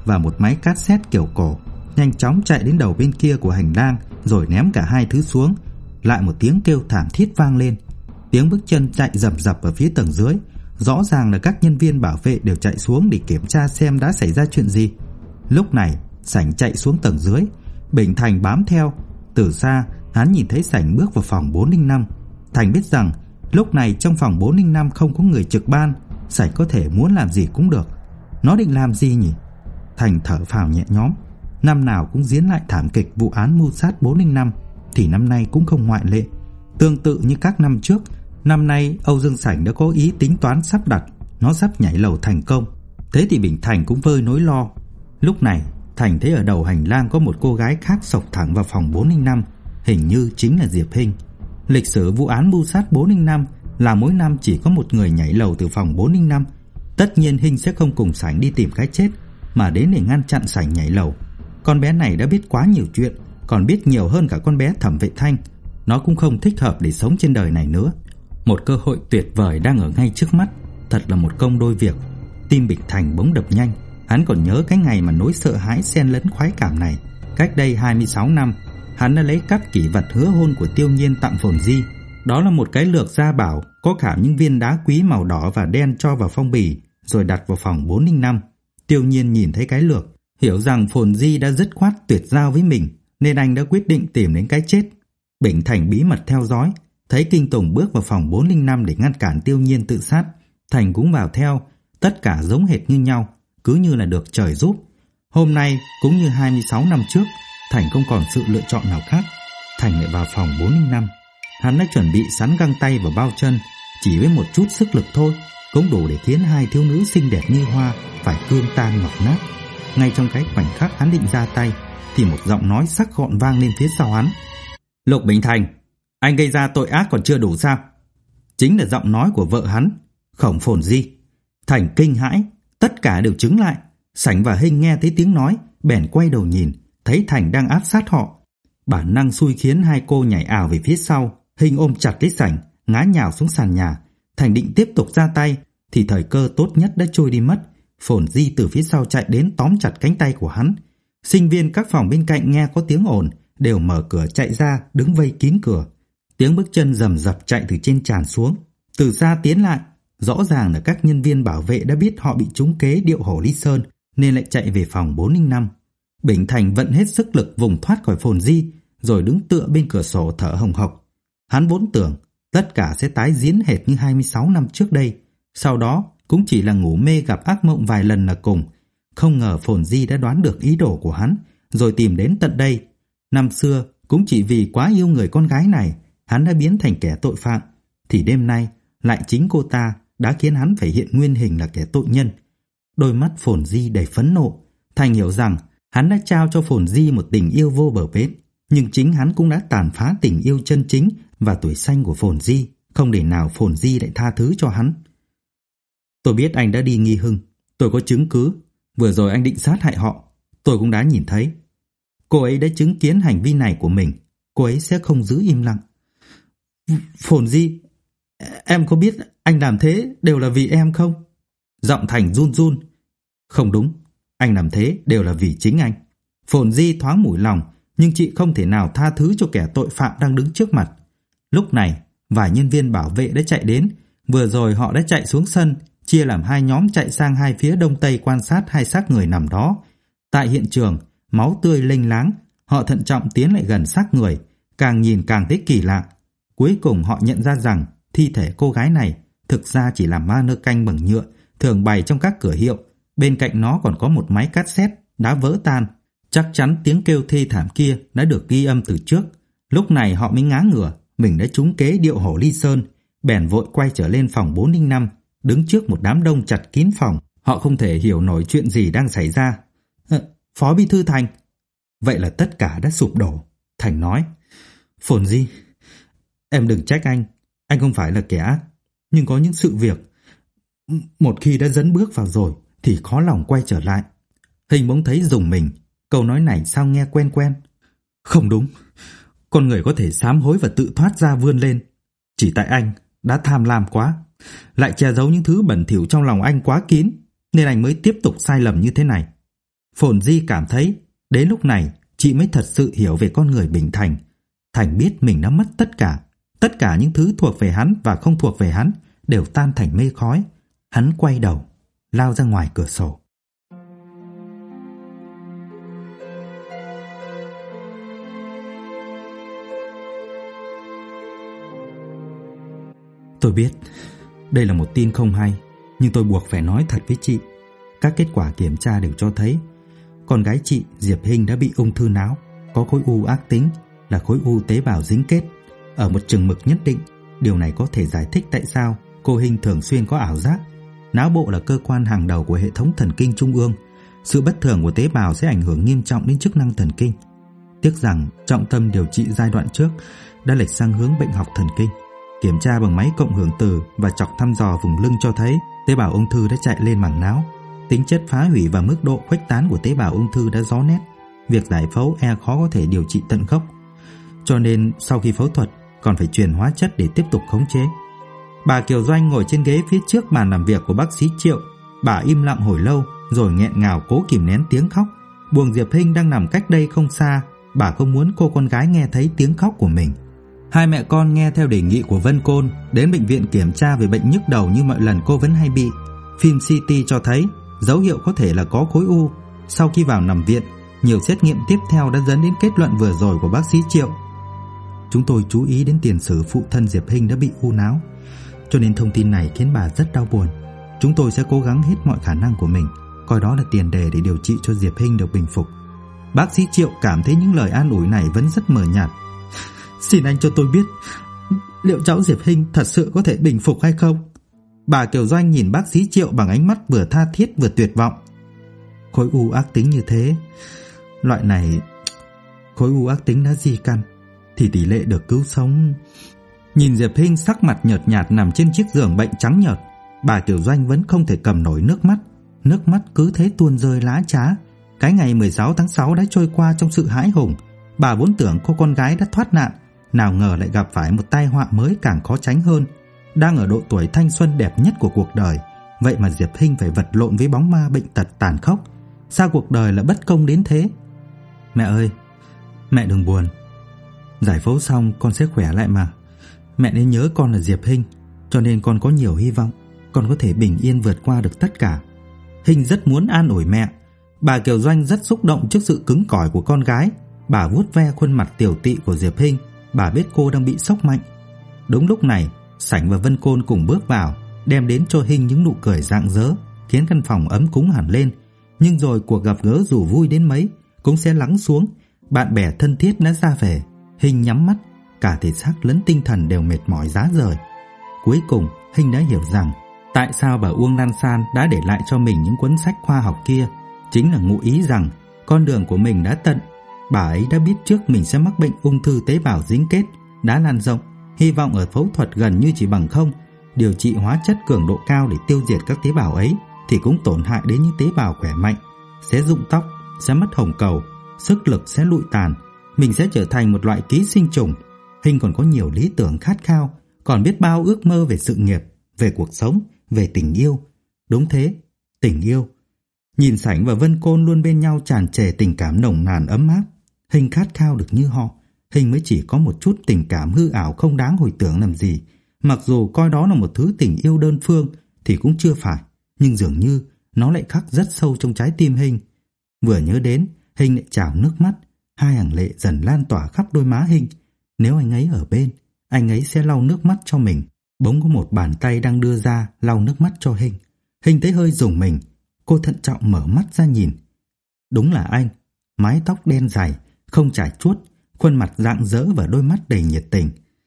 và một máy cassette kiểu cổ, nhanh chóng chạy đến đầu bên kia của hành lang rồi ném cả hai thứ xuống. Lại một tiếng kêu thảm thiết vang lên. Tiếng bước chân chạy rầm rập ở phía tầng dưới. Rõ ràng là các nhân viên bảo vệ đều chạy xuống để kiểm tra xem đã xảy ra chuyện gì. Lúc này Sảnh chạy xuống tầng dưới, Bình Thành bám theo. Từ xa hắn nhìn thấy Sảnh bước vào phòng 405. Thành biết rằng lúc này trong phòng 405 không có người trực ban. Sảnh có thể muốn làm gì cũng được. Nó định làm gì nhỉ? Thành thở phào nhẹ nhõm. Năm nào cũng diễn lại thảm kịch vụ án mưu sát 405 thì năm nay cũng không ngoại lệ. Tương tự như các năm trước, năm nay Âu Dương Sảnh đã có ý tính toán sắp đặt. Nó sắp nhảy lầu thành công. Thế thì Bình Thành cũng vơi nỗi lo. Lúc này Thành thấy ở đầu hành lang có một cô gái khác xộc thẳng vào phòng 405. Hình như chính là Diệp Hinh. Lịch sử vụ án mưu sát 405 là mỗi năm chỉ có một người nhảy lầu từ phòng 405. Tất nhiên Hinh sẽ không cùng Sảnh đi tìm cái chết, mà đến để ngăn chặn Sảnh nhảy lầu. Con bé này đã biết quá nhiều chuyện, còn biết nhiều hơn cả con bé Thẩm Vệ Thanh. Nó cũng không thích hợp để sống trên đời này nữa. Một cơ hội tuyệt vời đang ở ngay trước mắt. Thật là một công đôi việc. Tim Bình Thành bỗng đập nhanh. Hắn còn nhớ cái ngày mà nỗi sợ hãi xen lẫn khoái cảm này. Cách đây 26 năm, hắn đã lấy cắp kỷ vật hứa hôn của Tiêu Nhiên tặng Phồn Di. Đó là một cái lược gia bảo có khảm những viên đá quý màu đỏ và đen cho vào phong bì, rồi đặt vào phòng 405. Tiêu Nhiên nhìn thấy cái lược, hiểu rằng Phồn Di đã dứt khoát tuyệt giao với mình, nên anh đã quyết định tìm đến cái chết. Bình Thành bí mật theo dõi, thấy Kinh Tùng bước vào phòng 405 để ngăn cản Tiêu Nhiên tự sát. Thành cũng vào theo, tất cả giống hệt như nhau, cứ như là được trời giúp. Hôm nay cũng như 26 năm trước, Thành không còn sự lựa chọn nào khác. Thành lại vào phòng 405. Hắn đã chuẩn bị sẵn găng tay và bao chân, chỉ với một chút sức lực thôi cũng đủ để khiến hai thiếu nữ xinh đẹp như hoa phải cương tan ngọc nát. Ngay trong cái khoảnh khắc hắn định ra tay thì một giọng nói sắc gọn vang lên phía sau hắn. Lục Bình Thành, anh gây ra tội ác còn chưa đủ sao? Chính là giọng nói của vợ hắn, Khổng Phồn Di. Thành kinh hãi, tất cả đều chứng lại. Sảnh và Hinh nghe thấy tiếng nói, bèn quay đầu nhìn, thấy Thành đang áp sát họ. Bản năng xui khiến hai cô nhảy ào về phía sau. Hinh ôm chặt lấy Sảnh, ngã nhào xuống sàn nhà. Thành định tiếp tục ra tay thì thời cơ tốt nhất đã trôi đi mất. Phồn Di từ phía sau chạy đến tóm chặt cánh tay của hắn. Sinh viên các phòng bên cạnh nghe có tiếng ồn đều mở cửa chạy ra, đứng vây kín cửa. Tiếng bước chân rầm rập chạy từ trên tràn xuống, từ xa tiến lại. Rõ ràng là các nhân viên bảo vệ đã biết họ bị trúng kế điệu hổ Lý Sơn, nên lại chạy về phòng 405. Bình Thành vận hết sức lực vùng thoát khỏi Phồn Di, rồi đứng tựa bên cửa sổ thở hồng hộc. Hắn vốn tưởng tất cả sẽ tái diễn hệt như 26 năm trước đây, sau đó cũng chỉ là ngủ mê gặp ác mộng vài lần là cùng. Không ngờ Phồn Di đã đoán được ý đồ của hắn, rồi tìm đến tận đây. Năm xưa cũng chỉ vì quá yêu người con gái này, hắn đã biến thành kẻ tội phạm, thì đêm nay lại chính cô ta đã khiến hắn phải hiện nguyên hình là kẻ tội nhân. Đôi mắt Phồn Di đầy phẫn nộ. Thành hiểu rằng hắn đã trao cho Phồn Di một tình yêu vô bờ bến, nhưng chính hắn cũng đã tàn phá tình yêu chân chính và tuổi xanh của Phồn Di, không để nào Phồn Di lại tha thứ cho hắn. Tôi biết anh đã đi nghi Hưng, tôi có chứng cứ. Vừa rồi anh định sát hại họ, tôi cũng đã nhìn thấy. Cô ấy đã chứng kiến hành vi này của mình, cô ấy sẽ không giữ im lặng. Phồn Di, em có biết anh làm thế đều là vì em không? Giọng Thành run run. Không đúng, anh làm thế đều là vì chính anh. Phồn Di thoáng mủi lòng, nhưng chị không thể nào tha thứ cho kẻ tội phạm đang đứng trước mặt. Lúc này, vài nhân viên bảo vệ đã chạy đến. Vừa rồi họ đã chạy xuống sân, chia làm hai nhóm chạy sang hai phía đông tây quan sát hai xác người nằm đó. Tại hiện trường, máu tươi lênh láng. Họ thận trọng tiến lại gần xác người, càng nhìn càng thấy kỳ lạ. Cuối cùng họ nhận ra rằng thi thể cô gái này thực ra chỉ là ma nơ canh bằng nhựa thường bày trong các cửa hiệu. Bên cạnh nó còn có một máy cassette đã vỡ tan. Chắc chắn tiếng kêu thê thảm kia đã được ghi âm từ trước. Lúc này họ mới ngá ngửa mình đã trúng kế điệu hổ Ly Sơn, bèn vội quay trở lên phòng 405, đứng trước một đám đông chặt kín phòng. Họ không thể hiểu nổi chuyện gì đang xảy ra. Phó Bí thư Thành. Vậy là tất cả đã sụp đổ. Thành nói, Phồn Di, em đừng trách anh không phải là kẻ ác, nhưng có những sự việc một khi đã dấn bước vào rồi thì khó lòng quay trở lại. Hình bỗng thấy rùng mình, câu nói này sao nghe quen quen. Không đúng, con người có thể sám hối và tự thoát ra vươn lên. Chỉ tại anh đã tham lam quá, lại che giấu những thứ bẩn thỉu trong lòng anh quá kín, nên anh mới tiếp tục sai lầm như thế này. Phồn Di cảm thấy đến lúc này chị mới thật sự hiểu về con người Bình Thành. Thành biết mình đã mất tất cả những thứ thuộc về hắn và không thuộc về hắn đều tan thành mây khói. Hắn quay đầu, lao ra ngoài cửa sổ. Tôi biết đây là một tin không hay, nhưng tôi buộc phải nói thật với chị. Các kết quả kiểm tra đều cho thấy con gái chị Diệp Hinh đã bị ung thư não, có khối u ác tính, là khối u tế bào dính kết ở một chừng mực nhất định. Điều này có thể giải thích tại sao cô Hinh thường xuyên có ảo giác. Não bộ là cơ quan hàng đầu của hệ thống thần kinh trung ương. Sự bất thường của tế bào sẽ ảnh hưởng nghiêm trọng đến chức năng thần kinh. Tiếc rằng trọng tâm điều trị giai đoạn trước đã lệch sang hướng bệnh học thần kinh. Kiểm tra bằng máy cộng hưởng từ và chọc thăm dò vùng lưng cho thấy tế bào ung thư đã chạy lên màng não. Tính chất phá hủy và mức độ khuếch tán của tế bào ung thư đã rõ nét. Việc giải phẫu khó có thể điều trị tận gốc, cho nên sau khi phẫu thuật còn phải truyền hóa chất để tiếp tục khống chế. Bà Kiều Doanh ngồi trên ghế phía trước bàn làm việc của bác sĩ Triệu. Bà im lặng hồi lâu rồi nghẹn ngào cố kìm nén tiếng khóc. Buồng Diệp Hinh đang nằm cách đây không xa. Bà không muốn cô con gái nghe thấy tiếng khóc của mình. Hai mẹ con nghe theo đề nghị của Vân Côn đến bệnh viện kiểm tra về bệnh nhức đầu như mọi lần cô vẫn hay bị. Phim CT cho thấy dấu hiệu có thể là có khối u. Sau khi vào nằm viện, nhiều xét nghiệm tiếp theo đã dẫn đến kết luận vừa rồi của bác sĩ Triệu. Chúng tôi chú ý đến tiền sử phụ thân Diệp Hinh đã bị u não, cho nên thông tin này khiến bà rất đau buồn. Chúng tôi sẽ cố gắng hết mọi khả năng của mình, coi đó là tiền đề để điều trị cho Diệp Hinh được bình phục. Bác sĩ Triệu cảm thấy những lời an ủi này vẫn rất mờ nhạt. Xin anh cho tôi biết, liệu cháu Diệp Hinh thật sự có thể bình phục hay không? Bà Kiều Doanh nhìn bác sĩ Triệu bằng ánh mắt vừa tha thiết vừa tuyệt vọng. Khối u ác tính như thế, loại này khối u ác tính đã di căn thì tỷ lệ được cứu sống. Nhìn Diệp Hinh sắc mặt nhợt nhạt nằm trên chiếc giường bệnh trắng nhợt, bà Kiều Doanh vẫn không thể cầm nổi nước mắt. Nước mắt cứ thế tuôn rơi lã chã. Cái ngày 16 tháng 6 đã trôi qua trong sự hãi hùng. Bà vốn tưởng cô con gái đã thoát nạn, nào ngờ lại gặp phải một tai họa mới càng khó tránh hơn. Đang ở độ tuổi thanh xuân đẹp nhất của cuộc đời, vậy mà Diệp Hinh phải vật lộn với bóng ma bệnh tật tàn khốc. Sao cuộc đời lại bất công đến thế? Mẹ ơi, mẹ đừng buồn. Giải phẫu xong con sẽ khỏe lại mà. Mẹ nên nhớ con là Diệp Hinh, cho nên con có nhiều hy vọng con có thể bình yên vượt qua được tất cả. Hinh rất muốn an ủi mẹ. Bà Kiều Doanh rất xúc động trước sự cứng cỏi của con gái. Bà vuốt ve khuôn mặt tiều tụy của Diệp Hinh. Bà biết cô đang bị sốc mạnh. Đúng lúc này, Sảnh và Vân Côn cùng bước vào, đem đến cho Hinh những nụ cười rạng rỡ, khiến căn phòng ấm cúng hẳn lên. Nhưng rồi cuộc gặp gỡ dù vui đến mấy cũng sẽ lắng xuống. Bạn bè thân thiết đã ra về. Hinh nhắm mắt, cả thể xác lẫn tinh thần đều mệt mỏi rã rời. Cuối cùng Hinh đã hiểu rằng tại sao bà Uông Lan San đã để lại cho mình những cuốn sách khoa học kia, chính là ngụ ý rằng con đường của mình đã tận. Bà ấy đã biết trước mình sẽ mắc bệnh ung thư tế bào dính kết, đã lan rộng. Hy vọng ở phẫu thuật gần như chỉ bằng không. Điều trị hóa chất cường độ cao để tiêu diệt các tế bào ấy thì cũng tổn hại đến những tế bào khỏe mạnh, sẽ rụng tóc, sẽ mất hồng cầu, sức lực sẽ lụi tàn. Mình sẽ trở thành một loại ký sinh trùng. Hinh còn có nhiều lý tưởng khát khao, còn biết bao ước mơ về sự nghiệp, về cuộc sống, về tình yêu. Đúng thế, tình yêu. Nhìn Sảnh và Vân Côn luôn bên nhau tràn trề tình cảm nồng nàn ấm áp. Hinh khát khao được như họ. Hinh mới chỉ có một chút tình cảm hư ảo không đáng hồi tưởng làm gì. Mặc dù coi đó là một thứ tình yêu đơn phương thì cũng chưa phải, nhưng dường như nó lại khắc rất sâu trong trái tim Hinh. Vừa nhớ đến, Hinh lại trào nước mắt. Hai hàng lệ dần lan tỏa khắp đôi má Hinh. Nếu anh ấy ở bên, anh ấy sẽ lau nước mắt cho mình. Bỗng có một bàn tay đang đưa ra lau nước mắt cho Hinh. Hinh thấy hơi rùng mình. Cô thận trọng mở mắt ra nhìn. Đúng là anh. Mái tóc đen dài, không chải chuốt, khuôn mặt rạng rỡ và đôi mắt đầy nhiệt tình.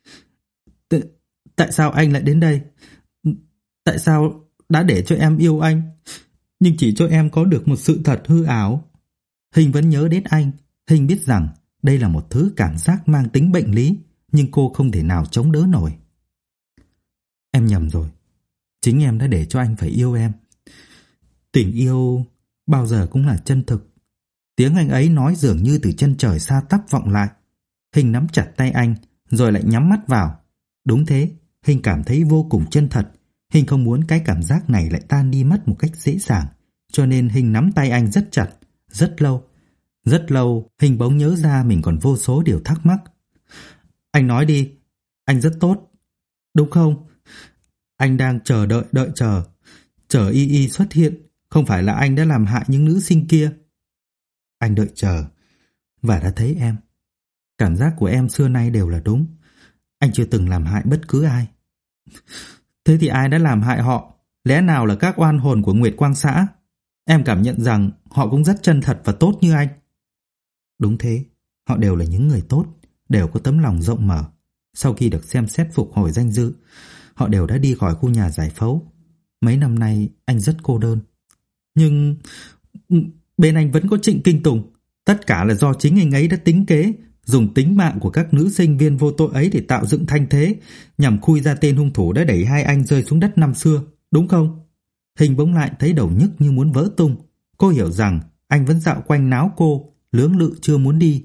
Tại sao anh lại đến đây? Tại sao đã để cho em yêu anh, nhưng chỉ cho em có được một sự thật hư ảo? Hinh vẫn nhớ đến anh. Hinh biết rằng đây là một thứ cảm giác mang tính bệnh lý, nhưng cô không thể nào chống đỡ nổi. Em nhầm rồi. Chính em đã để cho anh phải yêu em. Tình yêu bao giờ cũng là chân thực. Tiếng anh ấy nói dường như từ chân trời xa tắp vọng lại. Hinh nắm chặt tay anh, rồi lại nhắm mắt vào. Đúng thế, Hinh cảm thấy vô cùng chân thật. Hinh không muốn cái cảm giác này lại tan đi mất một cách dễ dàng, cho nên Hinh nắm tay anh rất chặt, Rất lâu, Hình bỗng nhớ ra mình còn vô số điều thắc mắc. Anh nói đi, anh rất tốt, đúng không? Anh đang chờ chờ Y Y xuất hiện, không phải là anh đã làm hại những nữ sinh kia. Anh đợi chờ và đã thấy em. Cảm giác của em xưa nay đều là đúng. Anh chưa từng làm hại bất cứ ai. Thế thì ai đã làm hại họ? Lẽ nào là các oan hồn của Nguyệt Quang xã? Em cảm nhận rằng họ cũng rất chân thật và tốt như anh. Đúng thế, họ đều là những người tốt, đều có tấm lòng rộng mở. Sau khi được xem xét phục hồi danh dự, họ đều đã đi khỏi khu nhà giải phẫu. Mấy năm nay anh rất cô đơn. Nhưng bên anh vẫn có Trịnh Kinh Tùng. Tất cả là do chính anh ấy đã tính kế, dùng tính mạng của các nữ sinh viên vô tội ấy để tạo dựng thanh thế, nhằm khui ra tên hung thủ đã đẩy hai anh rơi xuống đất năm xưa, đúng không? Hình bỗng lại thấy đầu nhức như muốn vỡ tung. Cô hiểu rằng anh vẫn dạo quanh náo cô, lưỡng lự chưa muốn đi.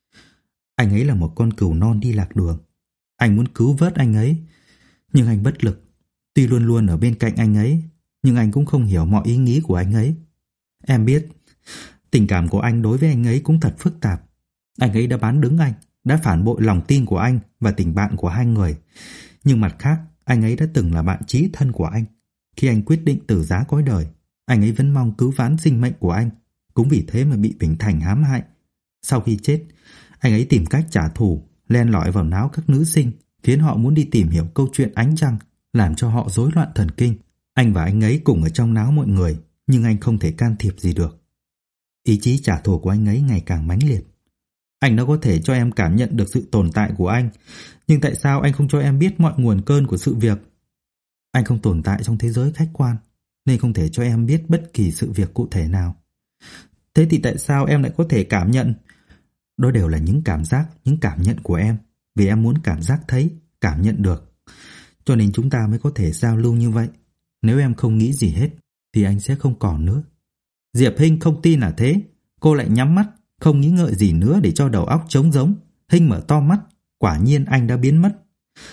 Anh ấy là một con cừu non đi lạc đường. Anh muốn cứu vớt anh ấy, nhưng anh bất lực. Tuy luôn luôn ở bên cạnh anh ấy, nhưng anh cũng không hiểu mọi ý nghĩ của anh ấy. Em biết, tình cảm của anh đối với anh ấy cũng thật phức tạp. Anh ấy đã bán đứng anh, đã phản bội lòng tin của anh và tình bạn của hai người. Nhưng mặt khác, anh ấy đã từng là bạn chí thân của anh. Khi anh quyết định từ giá cõi đời, anh ấy vẫn mong cứu vãn sinh mệnh của anh. Cũng vì thế mà bị Bình Thành hãm hại. Sau khi chết, anh ấy tìm cách trả thù, len lỏi vào não các nữ sinh, khiến họ muốn đi tìm hiểu câu chuyện ánh trăng, làm cho họ rối loạn thần kinh. Anh và anh ấy cùng ở trong não mọi người, nhưng anh không thể can thiệp gì được. Ý chí trả thù của anh ấy ngày càng mãnh liệt. Anh đã có thể cho em cảm nhận được sự tồn tại của anh, nhưng tại sao anh không cho em biết mọi nguồn cơn của sự việc? Anh không tồn tại trong thế giới khách quan, nên không thể cho em biết bất kỳ sự việc cụ thể nào. Thế thì tại sao em lại có thể cảm nhận? Đó đều là những cảm giác, những cảm nhận của em, vì em muốn cảm giác thấy, cảm nhận được. Cho nên chúng ta mới có thể giao lưu như vậy. Nếu em không nghĩ gì hết, thì anh sẽ không còn nữa. Diệp Hinh không tin là thế. Cô lại nhắm mắt, không nghĩ ngợi gì nữa để cho đầu óc trống rỗng. Hinh mở to mắt, quả nhiên anh đã biến mất.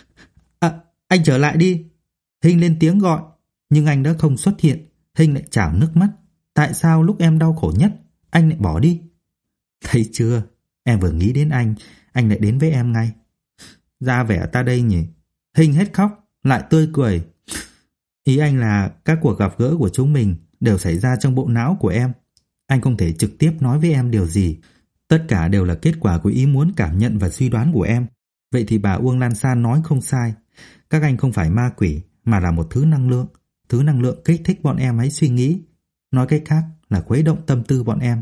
Anh trở lại đi. Hinh lên tiếng gọi, nhưng anh đã không xuất hiện. Hinh lại trào nước mắt. Tại sao lúc em đau khổ nhất, anh lại bỏ đi? Thấy chưa, em vừa nghĩ đến anh lại đến với em ngay. Ra vẻ ta đây nhỉ? Hinh hết khóc, lại tươi cười. Ý anh là các cuộc gặp gỡ của chúng mình đều xảy ra trong bộ não của em. Anh không thể trực tiếp nói với em điều gì. Tất cả đều là kết quả của ý muốn cảm nhận và suy đoán của em. Vậy thì bà Uông Lan San nói không sai. Các anh không phải ma quỷ, mà là một thứ năng lượng. Thứ năng lượng kích thích bọn em ấy suy nghĩ. Nói cách khác là khuấy động tâm tư bọn em.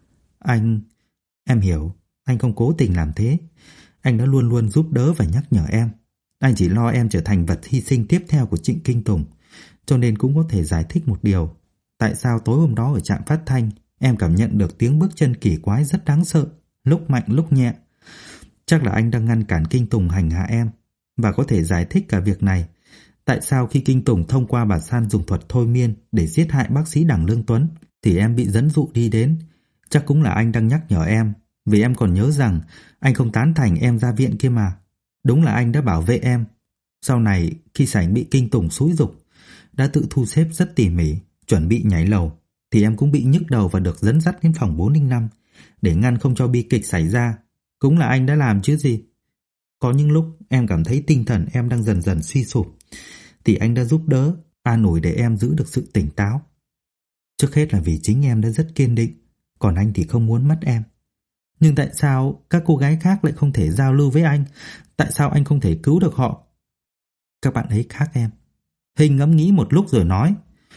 Em hiểu, anh không cố tình làm thế. Anh đã luôn luôn giúp đỡ và nhắc nhở em. Anh chỉ lo em trở thành vật hy sinh tiếp theo của Trịnh Kinh Tùng. Cho nên cũng có thể giải thích một điều. Tại sao tối hôm đó ở trạm phát thanh em cảm nhận được tiếng bước chân kỳ quái rất đáng sợ, lúc mạnh lúc nhẹ. Chắc là anh đang ngăn cản Kinh Tùng hành hạ em. Và có thể giải thích cả việc này. Tại sao khi Kinh Tùng thông qua bà San dùng thuật thôi miên để giết hại bác sĩ Đằng Lương Tuấn thì em bị dẫn dụ đi đến? Chắc cũng là anh đang nhắc nhở em, vì em còn nhớ rằng anh không tán thành em ra viện kia mà. Đúng là anh đã bảo vệ em. Sau này khi Sảnh bị Kinh Tùng xúi giục, đã tự thu xếp rất tỉ mỉ, chuẩn bị nhảy lầu, thì em cũng bị nhức đầu và được dẫn dắt đến phòng 405 để ngăn không cho bi kịch xảy ra. Cũng là anh đã làm chứ gì. Có những lúc em cảm thấy tinh thần em đang dần dần suy sụp, thì anh đã giúp đỡ, an ủi để em giữ được sự tỉnh táo. Trước hết là vì chính em đã rất kiên định, còn anh thì không muốn mất em. Nhưng tại sao các cô gái khác lại không thể giao lưu với anh? Tại sao anh không thể cứu được họ? Các bạn ấy khác em. Hình ngẫm nghĩ một lúc rồi nói.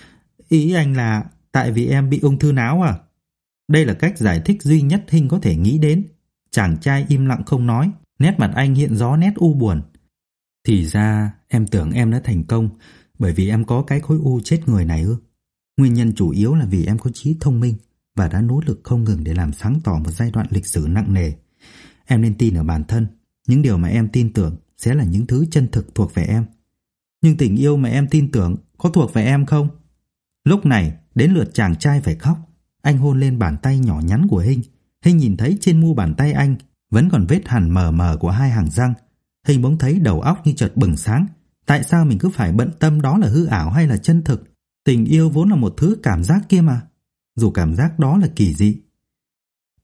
Ý anh là tại vì em bị ung thư não à? Đây là cách giải thích duy nhất Hình có thể nghĩ đến. Chàng trai im lặng không nói, nét mặt anh hiện rõ nét u buồn. Thì ra em tưởng em đã thành công bởi vì em có cái khối u chết người này ư? Nguyên nhân chủ yếu là vì em có trí thông minh và đã nỗ lực không ngừng để làm sáng tỏ một giai đoạn lịch sử nặng nề. Em nên tin ở bản thân. Những điều mà em tin tưởng sẽ là những thứ chân thực thuộc về em. Nhưng tình yêu mà em tin tưởng có thuộc về em không? Lúc này đến lượt chàng trai phải khóc. Anh hôn lên bàn tay nhỏ nhắn của Hinh. Hinh nhìn thấy trên mu bàn tay anh vẫn còn vết hằn mờ mờ của hai hàng răng. Hinh bỗng thấy đầu óc như chợt bừng sáng. Tại sao mình cứ phải bận tâm đó là hư ảo hay là chân thực? Tình yêu vốn là một thứ cảm giác kia mà. Dù cảm giác đó là kỳ dị,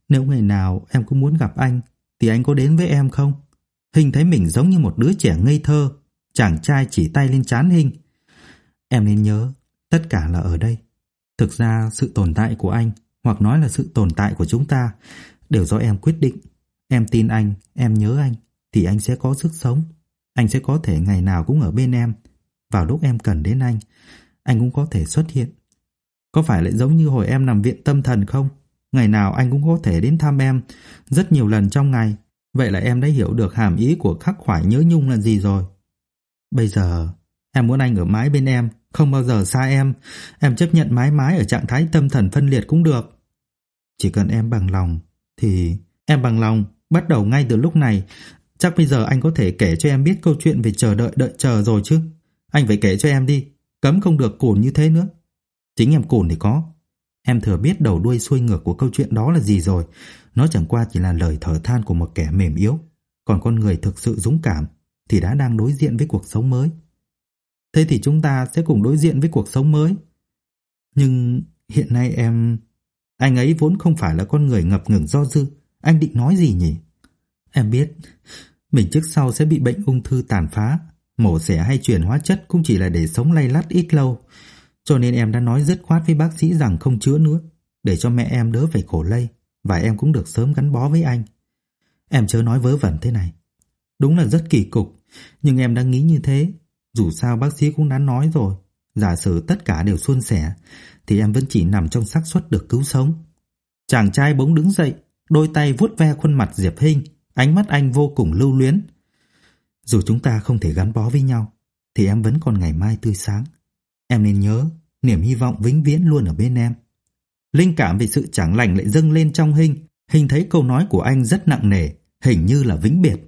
Nếu ngày nào em cũng muốn gặp anh thì anh có đến với em không? Hình thấy mình giống như một đứa trẻ ngây thơ. Chàng trai chỉ tay lên trán Hình. Em nên nhớ, tất cả là ở đây. Thực ra sự tồn tại của anh, hoặc nói là sự tồn tại của chúng ta, đều do em quyết định. Em tin anh, em nhớ anh, thì anh sẽ có sức sống. Anh sẽ có thể ngày nào cũng ở bên em. Vào lúc em cần đến anh cũng có thể xuất hiện. Có phải lại giống như hồi em nằm viện tâm thần không? Ngày nào anh cũng có thể đến thăm em, rất nhiều lần trong ngày. Vậy là em đã hiểu được hàm ý của khắc khoải nhớ nhung là gì rồi. Bây giờ, em muốn anh ở mãi bên em, không bao giờ xa em. Em chấp nhận mãi mãi ở trạng thái tâm thần phân liệt cũng được. Chỉ cần em bằng lòng, thì em bằng lòng, bắt đầu ngay từ lúc này. Chắc bây giờ anh có thể kể cho em biết câu chuyện về chờ đợi chờ rồi chứ. Anh phải kể cho em đi, cấm không được cồn như thế nữa. Chính em cồn thì có. Em thừa biết đầu đuôi xuôi ngược của câu chuyện đó là gì rồi. Nó chẳng qua chỉ là lời thở than của một kẻ mềm yếu. Còn con người thực sự dũng cảm thì đã đang đối diện với cuộc sống mới. Thế thì chúng ta sẽ cùng đối diện với cuộc sống mới. Nhưng hiện nay anh ấy vốn không phải là con người ngập ngừng do dự. Anh định nói gì nhỉ? Em biết mình trước sau sẽ bị bệnh ung thư tàn phá. Mổ xẻ hay truyền hóa chất cũng chỉ là để sống lay lắt ít lâu. Cho nên em đã nói dứt khoát với bác sĩ rằng không chữa nữa, để cho mẹ em đỡ phải khổ lây, và em cũng được sớm gắn bó với anh. Em chớ nói vớ vẩn thế này. Đúng là rất kỳ cục, nhưng em đang nghĩ như thế. Dù sao bác sĩ cũng đã nói rồi, giả sử tất cả đều suôn sẻ, thì em vẫn chỉ nằm trong xác suất được cứu sống. Chàng trai bỗng đứng dậy, đôi tay vuốt ve khuôn mặt Diệp Hinh, ánh mắt anh vô cùng lưu luyến. Dù chúng ta không thể gắn bó với nhau, thì em vẫn còn ngày mai tươi sáng. Em nên nhớ, niềm hy vọng vĩnh viễn luôn ở bên em. Linh cảm về sự chẳng lành lại dâng lên trong Hinh. Hinh thấy câu nói của anh rất nặng nề, hình như là vĩnh biệt.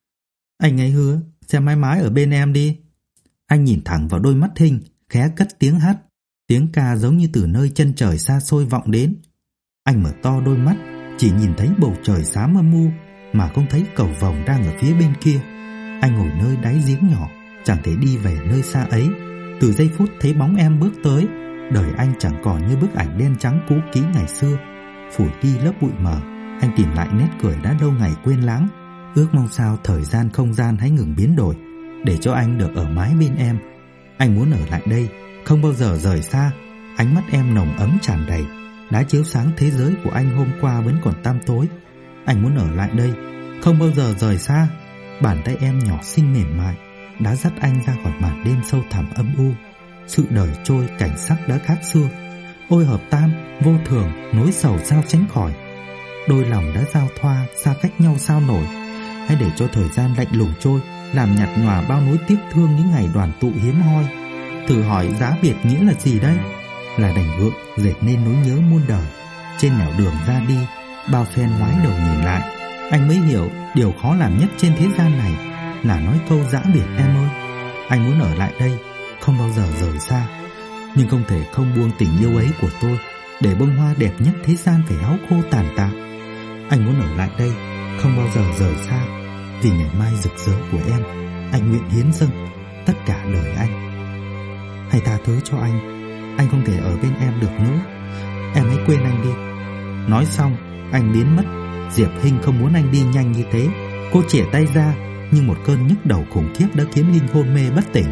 Anh ấy hứa sẽ mãi mãi ở bên em đi. Anh nhìn thẳng vào đôi mắt Hinh, khẽ cất tiếng hát. Tiếng ca giống như từ nơi chân trời xa xôi vọng đến. Anh mở to đôi mắt, chỉ nhìn thấy bầu trời xám âm u, mà không thấy cầu vồng đang ở phía bên kia. Anh ngồi nơi đáy giếng nhỏ, chẳng thể đi về nơi xa ấy. Từ giây phút thấy bóng em bước tới, đời anh chẳng còn như bức ảnh đen trắng cũ kỹ ngày xưa. Phủi đi lớp bụi mờ, anh tìm lại nét cười đã lâu ngày quên lãng. Ước mong sao thời gian không gian hãy ngừng biến đổi, để cho anh được ở mái bên em. Anh muốn ở lại đây, không bao giờ rời xa. Ánh mắt em nồng ấm tràn đầy, đã chiếu sáng thế giới của anh hôm qua vẫn còn tăm tối. Anh muốn ở lại đây, không bao giờ rời xa. Bàn tay em nhỏ xinh mềm mại đã dắt anh ra khỏi màn đêm sâu thẳm âm u. Sự đời trôi cảnh sắc đã khác xưa. Ôi hợp tam, vô thường, nỗi sầu sao tránh khỏi. Đôi lòng đã giao thoa, xa cách nhau sao nổi. Hãy để cho thời gian lạnh lùng trôi, làm nhạt nhòa bao nỗi tiếc thương những ngày đoàn tụ hiếm hoi. Thử hỏi giá biệt nghĩa là gì đây? Là đành gượng dệt nên nỗi nhớ muôn đời. Trên nẻo đường ra đi, bao phen ngoái đầu nhìn lại, anh mới hiểu điều khó làm nhất trên thế gian này là nói câu giã biệt em ơi. Anh muốn ở lại đây, không bao giờ rời xa. Nhưng không thể không buông tình yêu ấy của tôi, để bông hoa đẹp nhất thế gian phải héo khô tàn tạ. Anh muốn ở lại đây, không bao giờ rời xa. Vì ngày mai rực rỡ của em, anh nguyện hiến dâng tất cả đời anh. Hãy tha thứ cho anh không thể ở bên em được nữa. Em hãy quên anh đi. Nói xong, anh biến mất. Diệp Hinh không muốn anh đi nhanh như thế. Cô chìa tay ra, nhưng một cơn nhức đầu khủng khiếp đã khiến Hinh hôn mê bất tỉnh.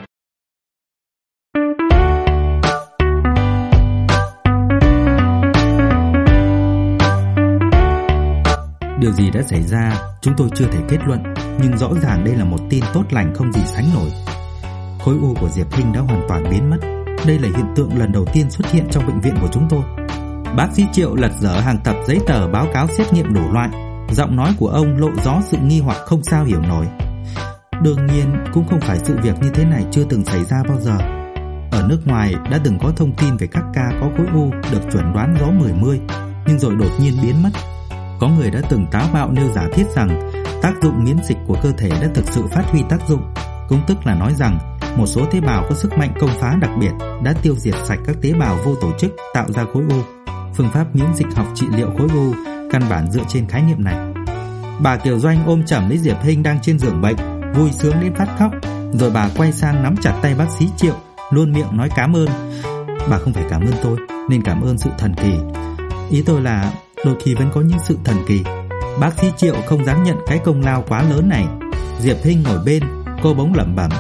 Điều gì đã xảy ra chúng tôi chưa thể kết luận, nhưng rõ ràng đây là một tin tốt lành không gì sánh nổi. Khối u của Diệp Hinh đã hoàn toàn biến mất. Đây là hiện tượng lần đầu tiên xuất hiện trong bệnh viện của chúng tôi. Bác sĩ Triệu lật dở hàng tập giấy tờ báo cáo xét nghiệm đủ loại. Giọng nói của ông lộ rõ sự nghi hoặc không sao hiểu nổi. Đương nhiên cũng không phải sự việc như thế này chưa từng xảy ra bao giờ. Ở nước ngoài đã từng có thông tin về các ca có khối u được chuẩn đoán gió 10-10, nhưng rồi đột nhiên biến mất. Có người đã từng táo bạo nêu giả thiết rằng tác dụng miễn dịch của cơ thể đã thực sự phát huy tác dụng, cũng tức là nói rằng một số tế bào có sức mạnh công phá đặc biệt đã tiêu diệt sạch các tế bào vô tổ chức tạo ra khối u. Phương pháp miễn dịch học trị liệu khối u căn bản dựa trên khái niệm này. Bà Kiều Doanh ôm chầm lấy Diệp Hinh đang trên giường bệnh, vui sướng đến phát khóc, rồi bà quay sang nắm chặt tay bác sĩ Triệu, luôn miệng nói cảm ơn. Bà không phải cảm ơn tôi, nên cảm ơn sự thần kỳ. Ý tôi là đôi khi vẫn có những sự thần kỳ. Bác sĩ Triệu không dám nhận cái công lao quá lớn này. Diệp Hinh ngồi bên, cô bỗng lẩm bẩm: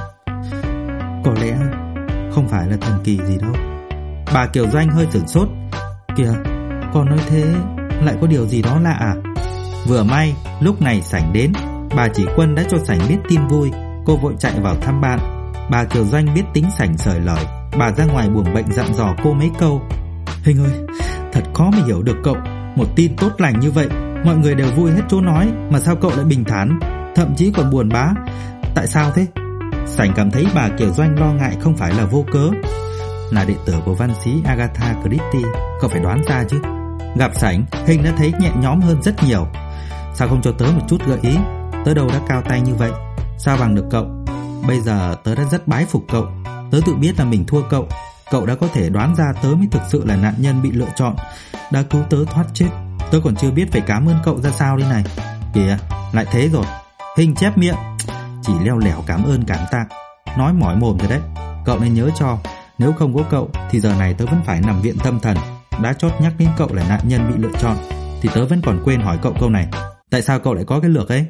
có lẽ không phải là thần kỳ gì đâu. Bà Kiều Doanh hơi sửng sốt. Kìa, con nói thế lại có điều gì đó lạ à? Vừa may lúc này Sảnh đến. Bà Chỉ Quân đã cho Sảnh biết tin vui. Cô vội chạy vào thăm bạn. Bà Kiều Doanh biết tính Sảnh sởi lời. Bà ra ngoài buồng bệnh dặn dò cô mấy câu. Hình ơi, thật khó mà hiểu được cậu. Một tin tốt lành như vậy, mọi người đều vui hết chỗ nói, mà sao cậu lại bình thản, thậm chí còn buồn bã? Tại sao thế? Sảnh cảm thấy bà Kiều Doanh lo ngại không phải là vô cớ. Là đệ tử của văn sĩ Agatha Christie, cậu phải đoán ra chứ. Gặp Sảnh, Hinh đã thấy nhẹ nhõm hơn rất nhiều. Sao không cho tớ một chút gợi ý? Tớ đâu đã cao tay như vậy, sao bằng được cậu? Bây giờ tớ đã rất bái phục cậu. Tớ tự biết là mình thua cậu. Cậu đã có thể đoán ra tớ mới thực sự là nạn nhân bị lựa chọn, đã cứu tớ thoát chết. Tớ còn chưa biết phải cảm ơn cậu ra sao đây này. Kìa, lại thế rồi. Hinh chép miệng. Chỉ leo lẻo cảm ơn cảm tạ, nói mỏi mồm rồi đấy. Cậu nên nhớ cho, nếu không có cậu thì giờ này tớ vẫn phải nằm viện tâm thần. Đã chót nhắc đến cậu là nạn nhân bị lựa chọn thì tớ vẫn còn quên hỏi cậu câu này. Tại sao cậu lại có cái lược ấy?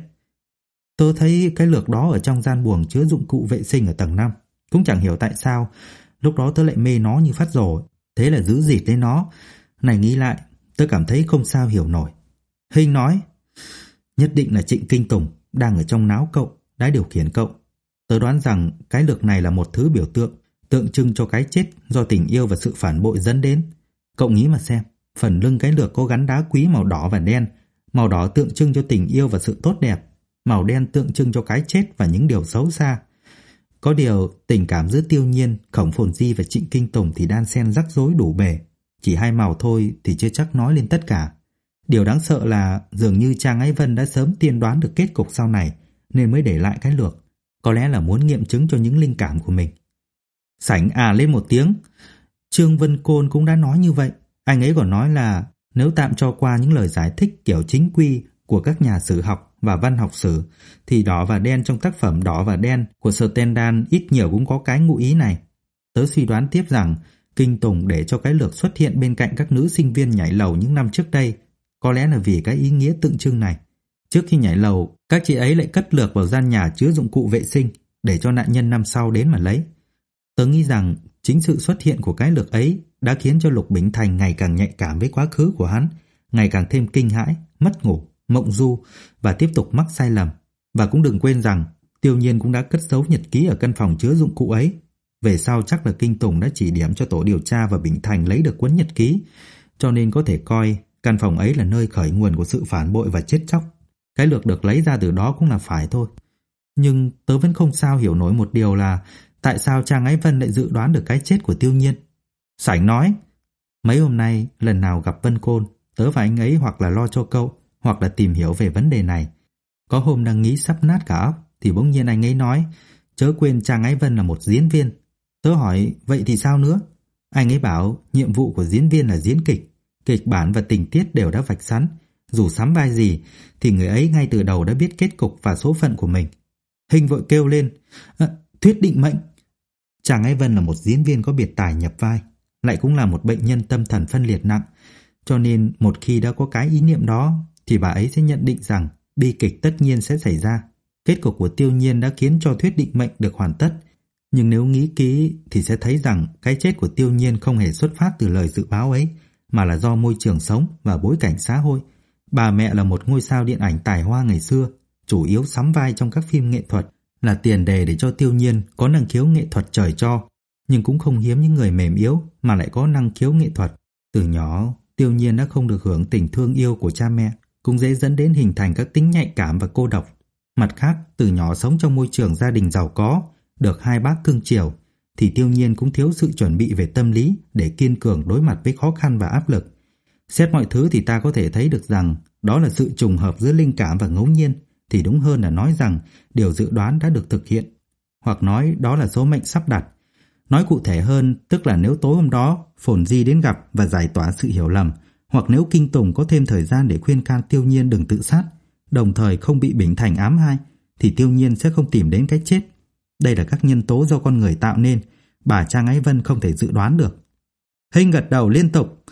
Tớ thấy cái lược đó ở trong gian buồng chứa dụng cụ vệ sinh ở tầng 5. Cũng chẳng hiểu tại sao lúc đó tớ lại mê nó như phát rồ. Thế là giữ dịt lấy nó. Này nghĩ lại, tớ cảm thấy không sao hiểu nổi. Hinh nói: nhất định là Trịnh Kinh Tùng đang ở trong náo cậu, đã điều khiển cậu. Tớ đoán rằng cái lược này là một thứ biểu tượng, tượng trưng cho cái chết do tình yêu và sự phản bội dẫn đến. Cậu nghĩ mà xem, phần lưng cái lược có gắn đá quý màu đỏ và đen. Màu đỏ tượng trưng cho tình yêu và sự tốt đẹp, màu đen tượng trưng cho cái chết và những điều xấu xa. Có điều tình cảm giữa Tiêu Nhiên, Khổng Phồn Di và Trịnh Kinh Tùng thì đan xen rắc rối đủ bề. Chỉ hai màu thôi thì chưa chắc nói lên tất cả. Điều đáng sợ là dường như Trang Ái Vân đã sớm tiên đoán được kết cục sau này nên mới để lại cái lược. Có lẽ là muốn nghiệm chứng cho những linh cảm của mình. Sảnh à lên một tiếng. Trương Vân Côn cũng đã nói như vậy. Anh ấy còn nói là nếu tạm cho qua những lời giải thích kiểu chính quy của các nhà sử học và văn học sử thì đỏ và đen trong tác phẩm Đỏ và Đen của Stendhal ít nhiều cũng có cái ngụ ý này. Tớ suy đoán tiếp rằng Kinh Tùng để cho cái lược xuất hiện bên cạnh các nữ sinh viên nhảy lầu những năm trước đây có lẽ là vì cái ý nghĩa tượng trưng này. Trước khi nhảy lầu, các chị ấy lại cất lược vào gian nhà chứa dụng cụ vệ sinh để cho nạn nhân năm sau đến mà lấy. Tớ nghĩ rằng chính sự xuất hiện của cái lược ấy đã khiến cho Lục Bính Thành ngày càng nhạy cảm với quá khứ của hắn, ngày càng thêm kinh hãi, mất ngủ, mộng du và tiếp tục mắc sai lầm. Và cũng đừng quên rằng Tiêu Nhiên cũng đã cất giấu nhật ký ở căn phòng chứa dụng cụ ấy. Về sau chắc là Kinh Tùng đã chỉ điểm cho tổ điều tra và Bính Thành lấy được cuốn nhật ký, cho nên có thể coi căn phòng ấy là nơi khởi nguồn của sự phản bội và chết chóc. Cái lược được lấy ra từ đó cũng là phải thôi. Nhưng tớ vẫn không sao hiểu nổi một điều là tại sao Trang Ái Vân lại dự đoán được cái chết của Tiêu Nhiên. Sảnh nói: mấy hôm nay lần nào gặp Vân Côn, tớ và anh ấy hoặc là lo cho cậu hoặc là tìm hiểu về vấn đề này. Có hôm đang nghĩ sắp nát cả óc thì bỗng nhiên anh ấy nói chớ quên Trang Ái Vân là một diễn viên. Tớ hỏi vậy thì sao nữa? Anh ấy bảo nhiệm vụ của diễn viên là diễn kịch, kịch bản và tình tiết đều đã vạch sẵn. Dù sắm vai gì thì người ấy ngay từ đầu đã biết kết cục và số phận của mình. Hinh vội kêu lên: thuyết định mệnh. Trang Ái Vân là một diễn viên có biệt tài nhập vai, lại cũng là một bệnh nhân tâm thần phân liệt nặng. Cho nên một khi đã có cái ý niệm đó thì bà ấy sẽ nhận định rằng bi kịch tất nhiên sẽ xảy ra. Kết cục của Tiêu Nhiên đã khiến cho thuyết định mệnh được hoàn tất. Nhưng nếu nghĩ kỹ thì sẽ thấy rằng cái chết của Tiêu Nhiên không hề xuất phát từ lời dự báo ấy, mà là do môi trường sống và bối cảnh xã hội. Bà mẹ là một ngôi sao điện ảnh tài hoa ngày xưa, chủ yếu sắm vai trong các phim nghệ thuật, là tiền đề để cho Tiêu Nhiên có năng khiếu nghệ thuật trời cho. Nhưng cũng không hiếm những người mềm yếu mà lại có năng khiếu nghệ thuật. Từ nhỏ, Tiêu Nhiên đã không được hưởng tình thương yêu của cha mẹ, cũng dễ dẫn đến hình thành các tính nhạy cảm và cô độc. Mặt khác, từ nhỏ sống trong môi trường gia đình giàu có, được hai bác cưng chiều, thì Tiêu Nhiên cũng thiếu sự chuẩn bị về tâm lý để kiên cường đối mặt với khó khăn và áp lực. Xét mọi thứ thì ta có thể thấy được rằng đó là sự trùng hợp giữa linh cảm và ngẫu nhiên, thì đúng hơn là nói rằng điều dự đoán đã được thực hiện, hoặc nói đó là số mệnh sắp đặt. Nói cụ thể hơn, tức là nếu tối hôm đó Phồn Di đến gặp và giải tỏa sự hiểu lầm, hoặc nếu Kinh Tùng có thêm thời gian để khuyên can Tiêu Nhiên đừng tự sát, đồng thời không bị Bính Thành ám hai, thì Tiêu Nhiên sẽ không tìm đến cái chết. Đây là các nhân tố do con người tạo nên, bà Trang Ái Vân không thể dự đoán được. Hinh gật đầu liên tục.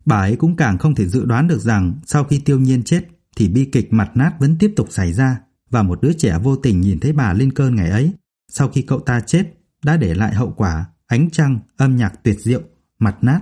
Bà ấy cũng càng không thể dự đoán được rằng sau khi Tiêu Nhiên chết thì bi kịch mặt nát vẫn tiếp tục xảy ra, và một đứa trẻ vô tình nhìn thấy bà lên cơn ngày ấy, sau khi cậu ta chết, đã để lại hậu quả ánh trăng, âm nhạc tuyệt diệu, mặt nát.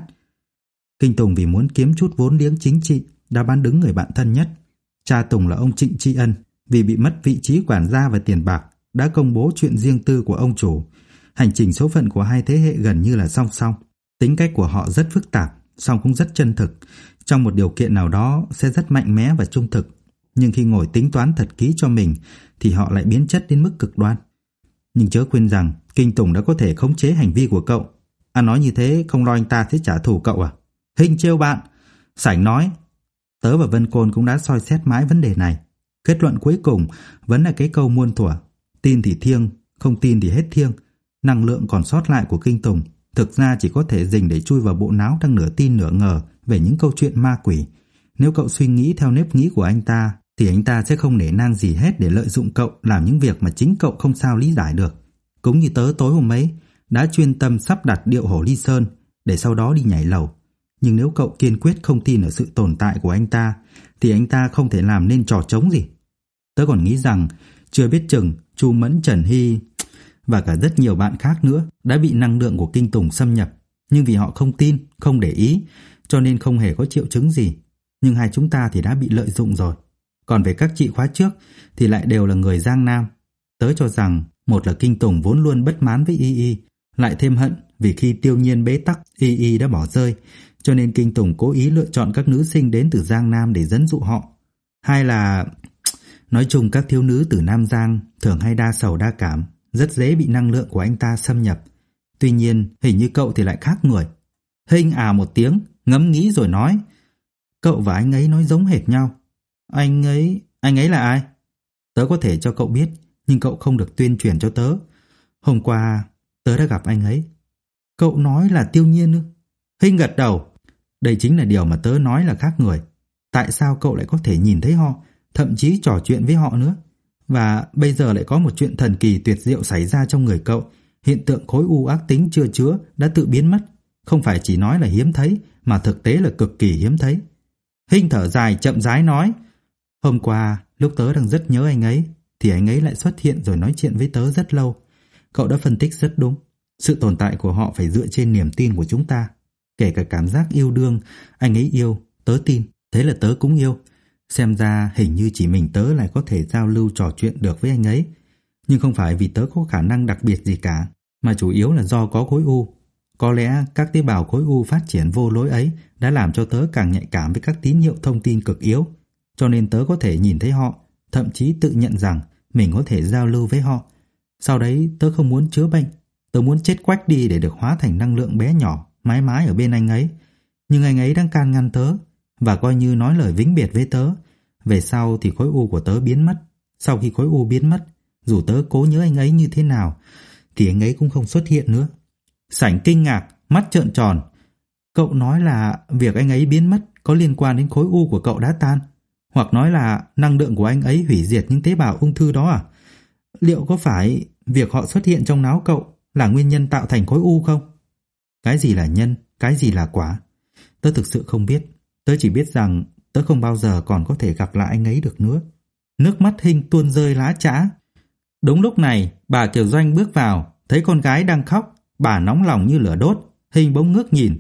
Kinh Tùng vì muốn kiếm chút vốn liếng chính trị đã bán đứng người bạn thân nhất. Cha Tùng là ông Trịnh Tri Ân, vì bị mất vị trí quản gia và tiền bạc, đã công bố chuyện riêng tư của ông chủ. Hành trình số phận của hai thế hệ gần như là song song. Tính cách của họ rất phức tạp, song cũng rất chân thực. Trong một điều kiện nào đó sẽ rất mạnh mẽ và trung thực, nhưng khi ngồi tính toán thật kỹ cho mình thì họ lại biến chất đến mức cực đoan. Nhưng chớ quên rằng Kinh Tùng đã có thể khống chế hành vi của cậu. Nói như thế không lo anh ta sẽ trả thù cậu à? Hình trêu bạn. Sảnh nói. Tớ và Vân Côn cũng đã soi xét mãi vấn đề này. Kết luận cuối cùng vẫn là cái câu muôn thuở: tin thì thiêng, không tin thì hết thiêng. Năng lượng còn sót lại của Kinh Tùng thực ra chỉ có thể dình để chui vào bộ não đang nửa tin nửa ngờ về những câu chuyện ma quỷ. Nếu cậu suy nghĩ theo nếp nghĩ của anh ta thì anh ta sẽ không nể nang gì hết để lợi dụng cậu làm những việc mà chính cậu không sao lý giải được. Cũng như tớ tối hôm ấy đã chuyên tâm sắp đặt điệu Hổ Ly Sơn để sau đó đi nhảy lầu. Nhưng nếu cậu kiên quyết không tin ở sự tồn tại của anh ta thì anh ta không thể làm nên trò trống gì. Tớ còn nghĩ rằng chưa biết chừng Chu Mẫn, Trần Hy và cả rất nhiều bạn khác nữa đã bị năng lượng của Kinh Tùng xâm nhập, nhưng vì họ không tin, không để ý cho nên không hề có triệu chứng gì. Nhưng hai chúng ta thì đã bị lợi dụng rồi. Còn về các chị khóa trước thì lại đều là người Giang Nam. Tớ cho rằng một là Kinh Tùng vốn luôn bất mãn với Y, lại thêm hận vì khi Tiêu Nhiên bế tắc Y đã bỏ rơi, cho nên Kinh Tùng cố ý lựa chọn các nữ sinh đến từ Giang Nam để dẫn dụ họ. Hai là nói chung các thiếu nữ từ Nam Giang thường hay đa sầu đa cảm, rất dễ bị năng lượng của anh ta xâm nhập. Tuy nhiên hình như cậu thì lại khác người. Hinh một tiếng, ngẫm nghĩ rồi nói: Cậu và anh ấy nói giống hệt nhau. Anh ấy là ai? Tớ có thể cho cậu biết, nhưng cậu không được tuyên truyền cho tớ. Hôm qua tớ đã gặp anh ấy. Cậu nói là Tiêu Nhiên ư? Hinh gật đầu. Đây chính là điều mà tớ nói là khác người. Tại sao cậu lại có thể nhìn thấy họ, thậm chí trò chuyện với họ nữa? Và bây giờ lại có một chuyện thần kỳ tuyệt diệu xảy ra trong người cậu. Hiện tượng khối u ác tính chưa chữa đã tự biến mất. Không phải chỉ nói là hiếm thấy, mà thực tế là cực kỳ hiếm thấy. Hinh thở dài chậm rãi nói: Hôm qua lúc tớ đang rất nhớ anh ấy thì anh ấy lại xuất hiện rồi nói chuyện với tớ rất lâu. Cậu đã phân tích rất đúng. Sự tồn tại của họ phải dựa trên niềm tin của chúng ta. Kể cả cảm giác yêu đương, anh ấy yêu, tớ tin, thế là tớ cũng yêu. Xem ra hình như chỉ mình tớ lại có thể giao lưu trò chuyện được với anh ấy. Nhưng không phải vì tớ có khả năng đặc biệt gì cả, mà chủ yếu là do có khối u. Có lẽ các tế bào khối u phát triển vô lối ấy đã làm cho tớ càng nhạy cảm với các tín hiệu thông tin cực yếu. Cho nên tớ có thể nhìn thấy họ, thậm chí tự nhận rằng mình có thể giao lưu với họ. Sau đấy tớ không muốn chữa bệnh, tớ muốn chết quách đi để được hóa thành năng lượng bé nhỏ, mãi mãi ở bên anh ấy. Nhưng anh ấy đang can ngăn tớ, và coi như nói lời vĩnh biệt với tớ. Về sau thì khối u của tớ biến mất. Sau khi khối u biến mất, dù tớ cố nhớ anh ấy như thế nào thì anh ấy cũng không xuất hiện nữa. Sảnh kinh ngạc, mắt trợn tròn. Cậu nói là việc anh ấy biến mất có liên quan đến khối u của cậu đã tan, hoặc nói là năng lượng của anh ấy hủy diệt những tế bào ung thư đó à? Liệu có phải việc họ xuất hiện trong não cậu là nguyên nhân tạo thành khối u không? Cái gì là nhân, cái gì là quả? Tớ thực sự không biết. Tớ chỉ biết rằng tớ không bao giờ còn có thể gặp lại anh ấy được nữa. Nước mắt Hinh tuôn rơi lã chã. Đúng lúc này, bà Kiều Doanh bước vào, thấy con gái đang khóc, bà nóng lòng như lửa đốt. Hinh bỗng ngước nhìn.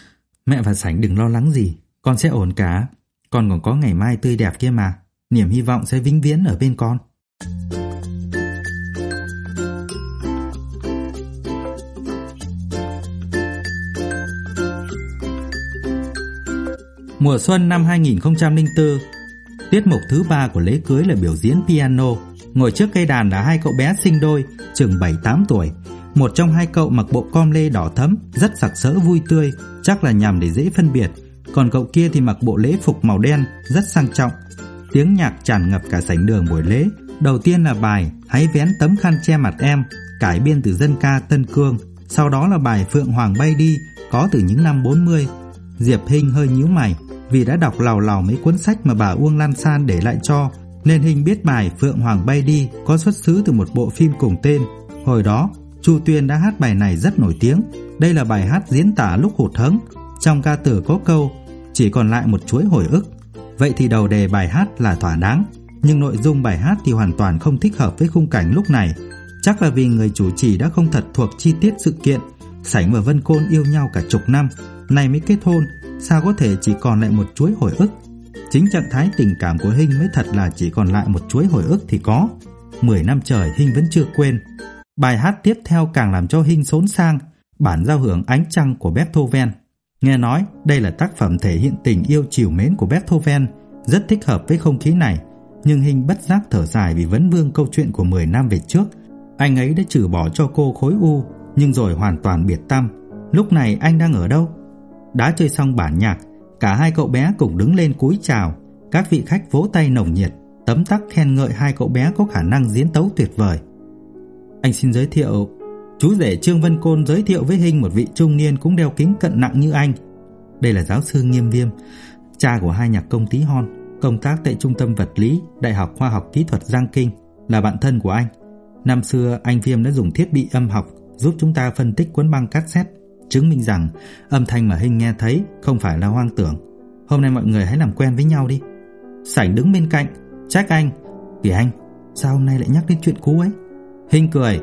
Mẹ và Sảnh đừng lo lắng gì, con sẽ ổn cả. Con còn có ngày mai tươi đẹp kia mà. Niềm hy vọng sẽ vĩnh viễn ở bên con. Mùa xuân năm 2004, tiết mục thứ 3 của lễ cưới là biểu diễn piano. Ngồi trước cây đàn là hai cậu bé sinh đôi, chừng 7-8 tuổi. Một trong hai cậu mặc bộ com lê đỏ thẫm, rất sặc sỡ vui tươi, chắc là nhằm để dễ phân biệt. Còn cậu kia thì mặc bộ lễ phục màu đen, rất sang trọng. Tiếng nhạc tràn ngập cả sảnh đường buổi lễ. Đầu tiên là bài Hãy vén tấm khăn che mặt em, cải biên từ dân ca Tân Cương. Sau đó là bài Phượng Hoàng bay đi, có từ những năm 40. Diệp Hinh hơi nhíu mày, vì đã đọc lào lào mấy cuốn sách mà bà Uông Lan San để lại cho, nên Hinh biết bài Phượng Hoàng bay đi có xuất xứ từ một bộ phim cùng tên. Hồi đó, Chu Tuyên đã hát bài này rất nổi tiếng. Đây là bài hát diễn tả lúc hụt hẫng. Trong ca từ có câu chỉ còn lại một chuỗi hồi ức. Vậy thì đầu đề bài hát là thỏa đáng, nhưng nội dung bài hát thì hoàn toàn không thích hợp với khung cảnh lúc này. Chắc là vì người chủ trì đã không thật thuộc chi tiết sự kiện. Sảnh và Vân Côn yêu nhau cả chục năm, nay mới kết hôn, sao có thể chỉ còn lại một chuỗi hồi ức. Chính trạng thái tình cảm của Hinh mới thật là chỉ còn lại một chuỗi hồi ức thì có. 10 năm trời Hinh vẫn chưa quên. Bài hát tiếp theo càng làm cho Hinh xốn sang, bản giao hưởng Ánh Trăng của Beethoven. Nghe nói đây là tác phẩm thể hiện tình yêu trìu mến của Beethoven, rất thích hợp với không khí này. Nhưng Hinh bất giác thở dài vì vấn vương câu chuyện của 10 năm về trước. Anh ấy đã trừ bỏ cho cô khối u, nhưng rồi hoàn toàn biệt tăm. Lúc này anh đang ở đâu? Đã chơi xong bản nhạc, cả hai cậu bé cùng đứng lên cúi chào. Các vị khách vỗ tay nồng nhiệt, tấm tắc khen ngợi hai cậu bé có khả năng diễn tấu tuyệt vời. Anh xin giới thiệu, chú rể Trương Vân Côn giới thiệu với Hinh một vị trung niên cũng đeo kính cận nặng như anh. Đây là giáo sư Nghiêm Viêm, cha của hai nhạc công Tí Hon, công tác tại Trung tâm Vật lý Đại học Khoa học Kỹ thuật Giang Kinh, là bạn thân của anh. Năm xưa anh Viêm đã dùng thiết bị âm học giúp chúng ta phân tích cuốn băng cassette, chứng minh rằng âm thanh mà Hinh nghe thấy không phải là hoang tưởng. Hôm nay mọi người hãy làm quen với nhau đi. Sảnh đứng bên cạnh trách anh, Kìa anh, sao hôm nay lại nhắc đến chuyện cũ ấy? Hinh cười,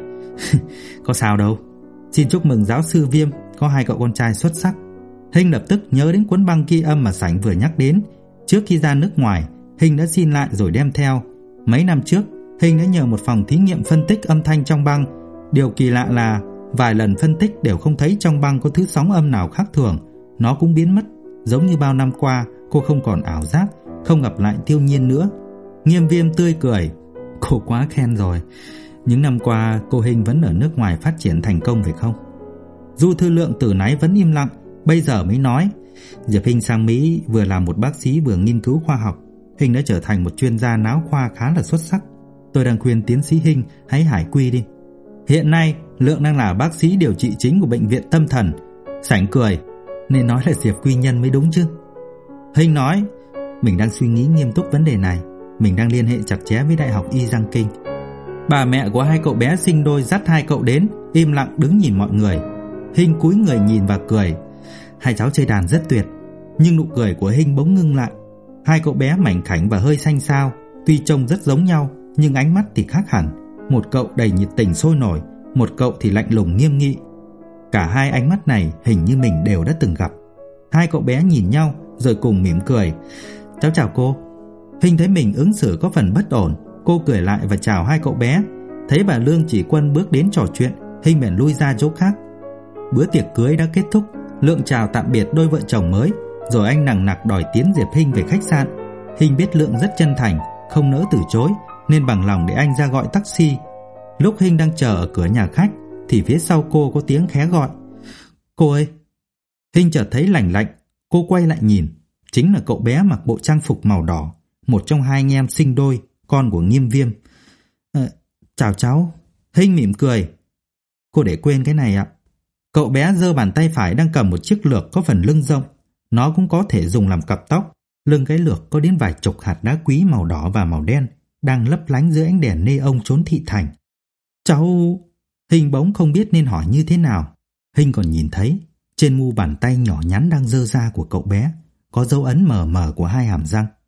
có sao đâu, xin chúc mừng giáo sư Viêm có hai cậu con trai xuất sắc. Hinh lập tức nhớ đến cuốn băng ghi âm mà Sảnh vừa nhắc đến. Trước khi ra nước ngoài, Hinh đã xin lại rồi đem theo. Mấy năm trước, Hinh đã nhờ một phòng thí nghiệm phân tích âm thanh trong băng. Điều kỳ lạ là vài lần phân tích đều không thấy trong băng có thứ sóng âm nào khác thường. Nó cũng biến mất, giống như bao năm qua cô không còn ảo giác, không gặp lại Tiêu Nhiên nữa. Nghiêm Viêm tươi cười, cô quá khen rồi. Những năm qua cô Hinh vẫn ở nước ngoài phát triển thành công phải không? Du Thư Lượng từ nãy vẫn im lặng, bây giờ mới nói, Diệp Hinh sang Mỹ vừa làm một bác sĩ vừa nghiên cứu khoa học. Hinh đã trở thành một chuyên gia não khoa khá là xuất sắc. Tôi đang khuyên tiến sĩ Hinh hãy hải quy đi. Hiện nay Lượng đang là bác sĩ điều trị chính của bệnh viện tâm thần. Sảnh cười, nên nói là Diệp Quy Nhân mới đúng chứ. Hinh nói, mình đang suy nghĩ nghiêm túc vấn đề này. Mình đang liên hệ chặt chẽ với Đại học Y Giang Kinh. Bà mẹ của hai cậu bé sinh đôi dắt hai cậu đến, im lặng đứng nhìn mọi người. Hinh cúi người nhìn và cười. Hai cháu chơi đàn rất tuyệt. Nhưng nụ cười của Hinh bỗng ngưng lại. Hai cậu bé mảnh khảnh và hơi xanh xao, tuy trông rất giống nhau nhưng ánh mắt thì khác hẳn. Một cậu đầy nhiệt tình sôi nổi, một cậu thì lạnh lùng nghiêm nghị. Cả hai ánh mắt này hình như mình đều đã từng gặp. Hai cậu bé nhìn nhau rồi cùng mỉm cười. Cháu chào cô. Hinh thấy mình ứng xử có phần bất ổn, cô cười lại và chào hai cậu bé. Thấy bà Lương Chỉ Quân bước đến trò chuyện, Hinh bèn lui ra chỗ khác. Bữa tiệc cưới đã kết thúc. Lượng chào tạm biệt đôi vợ chồng mới, rồi anh nằng nặc đòi tiến Diệp Hinh về khách sạn. Hinh biết Lượng rất chân thành, không nỡ từ chối, nên bằng lòng để anh ra gọi taxi. Lúc Hinh đang chờ ở cửa nhà khách thì phía sau cô có tiếng khẽ gọi, cô ơi. Hinh chợt thấy lành lạnh, cô quay lại nhìn. Chính là cậu bé mặc bộ trang phục màu đỏ, một trong hai anh em sinh đôi, con của Nghiêm Viêm. Chào cháu. Hinh mỉm cười. Cô để quên cái này ạ. Cậu bé giơ bàn tay phải đang cầm một chiếc lược có phần lưng rộng. Nó cũng có thể dùng làm cặp tóc. Lưng cái lược có đến vài chục hạt đá quý màu đỏ và màu đen đang lấp lánh dưới ánh đèn neon chốn thị thành. Cháu... Hinh bỗng không biết nên hỏi như thế nào. Hinh còn nhìn thấy trên mu bàn tay nhỏ nhắn đang giơ ra của cậu bé có dấu ấn mờ mờ của hai hàm răng.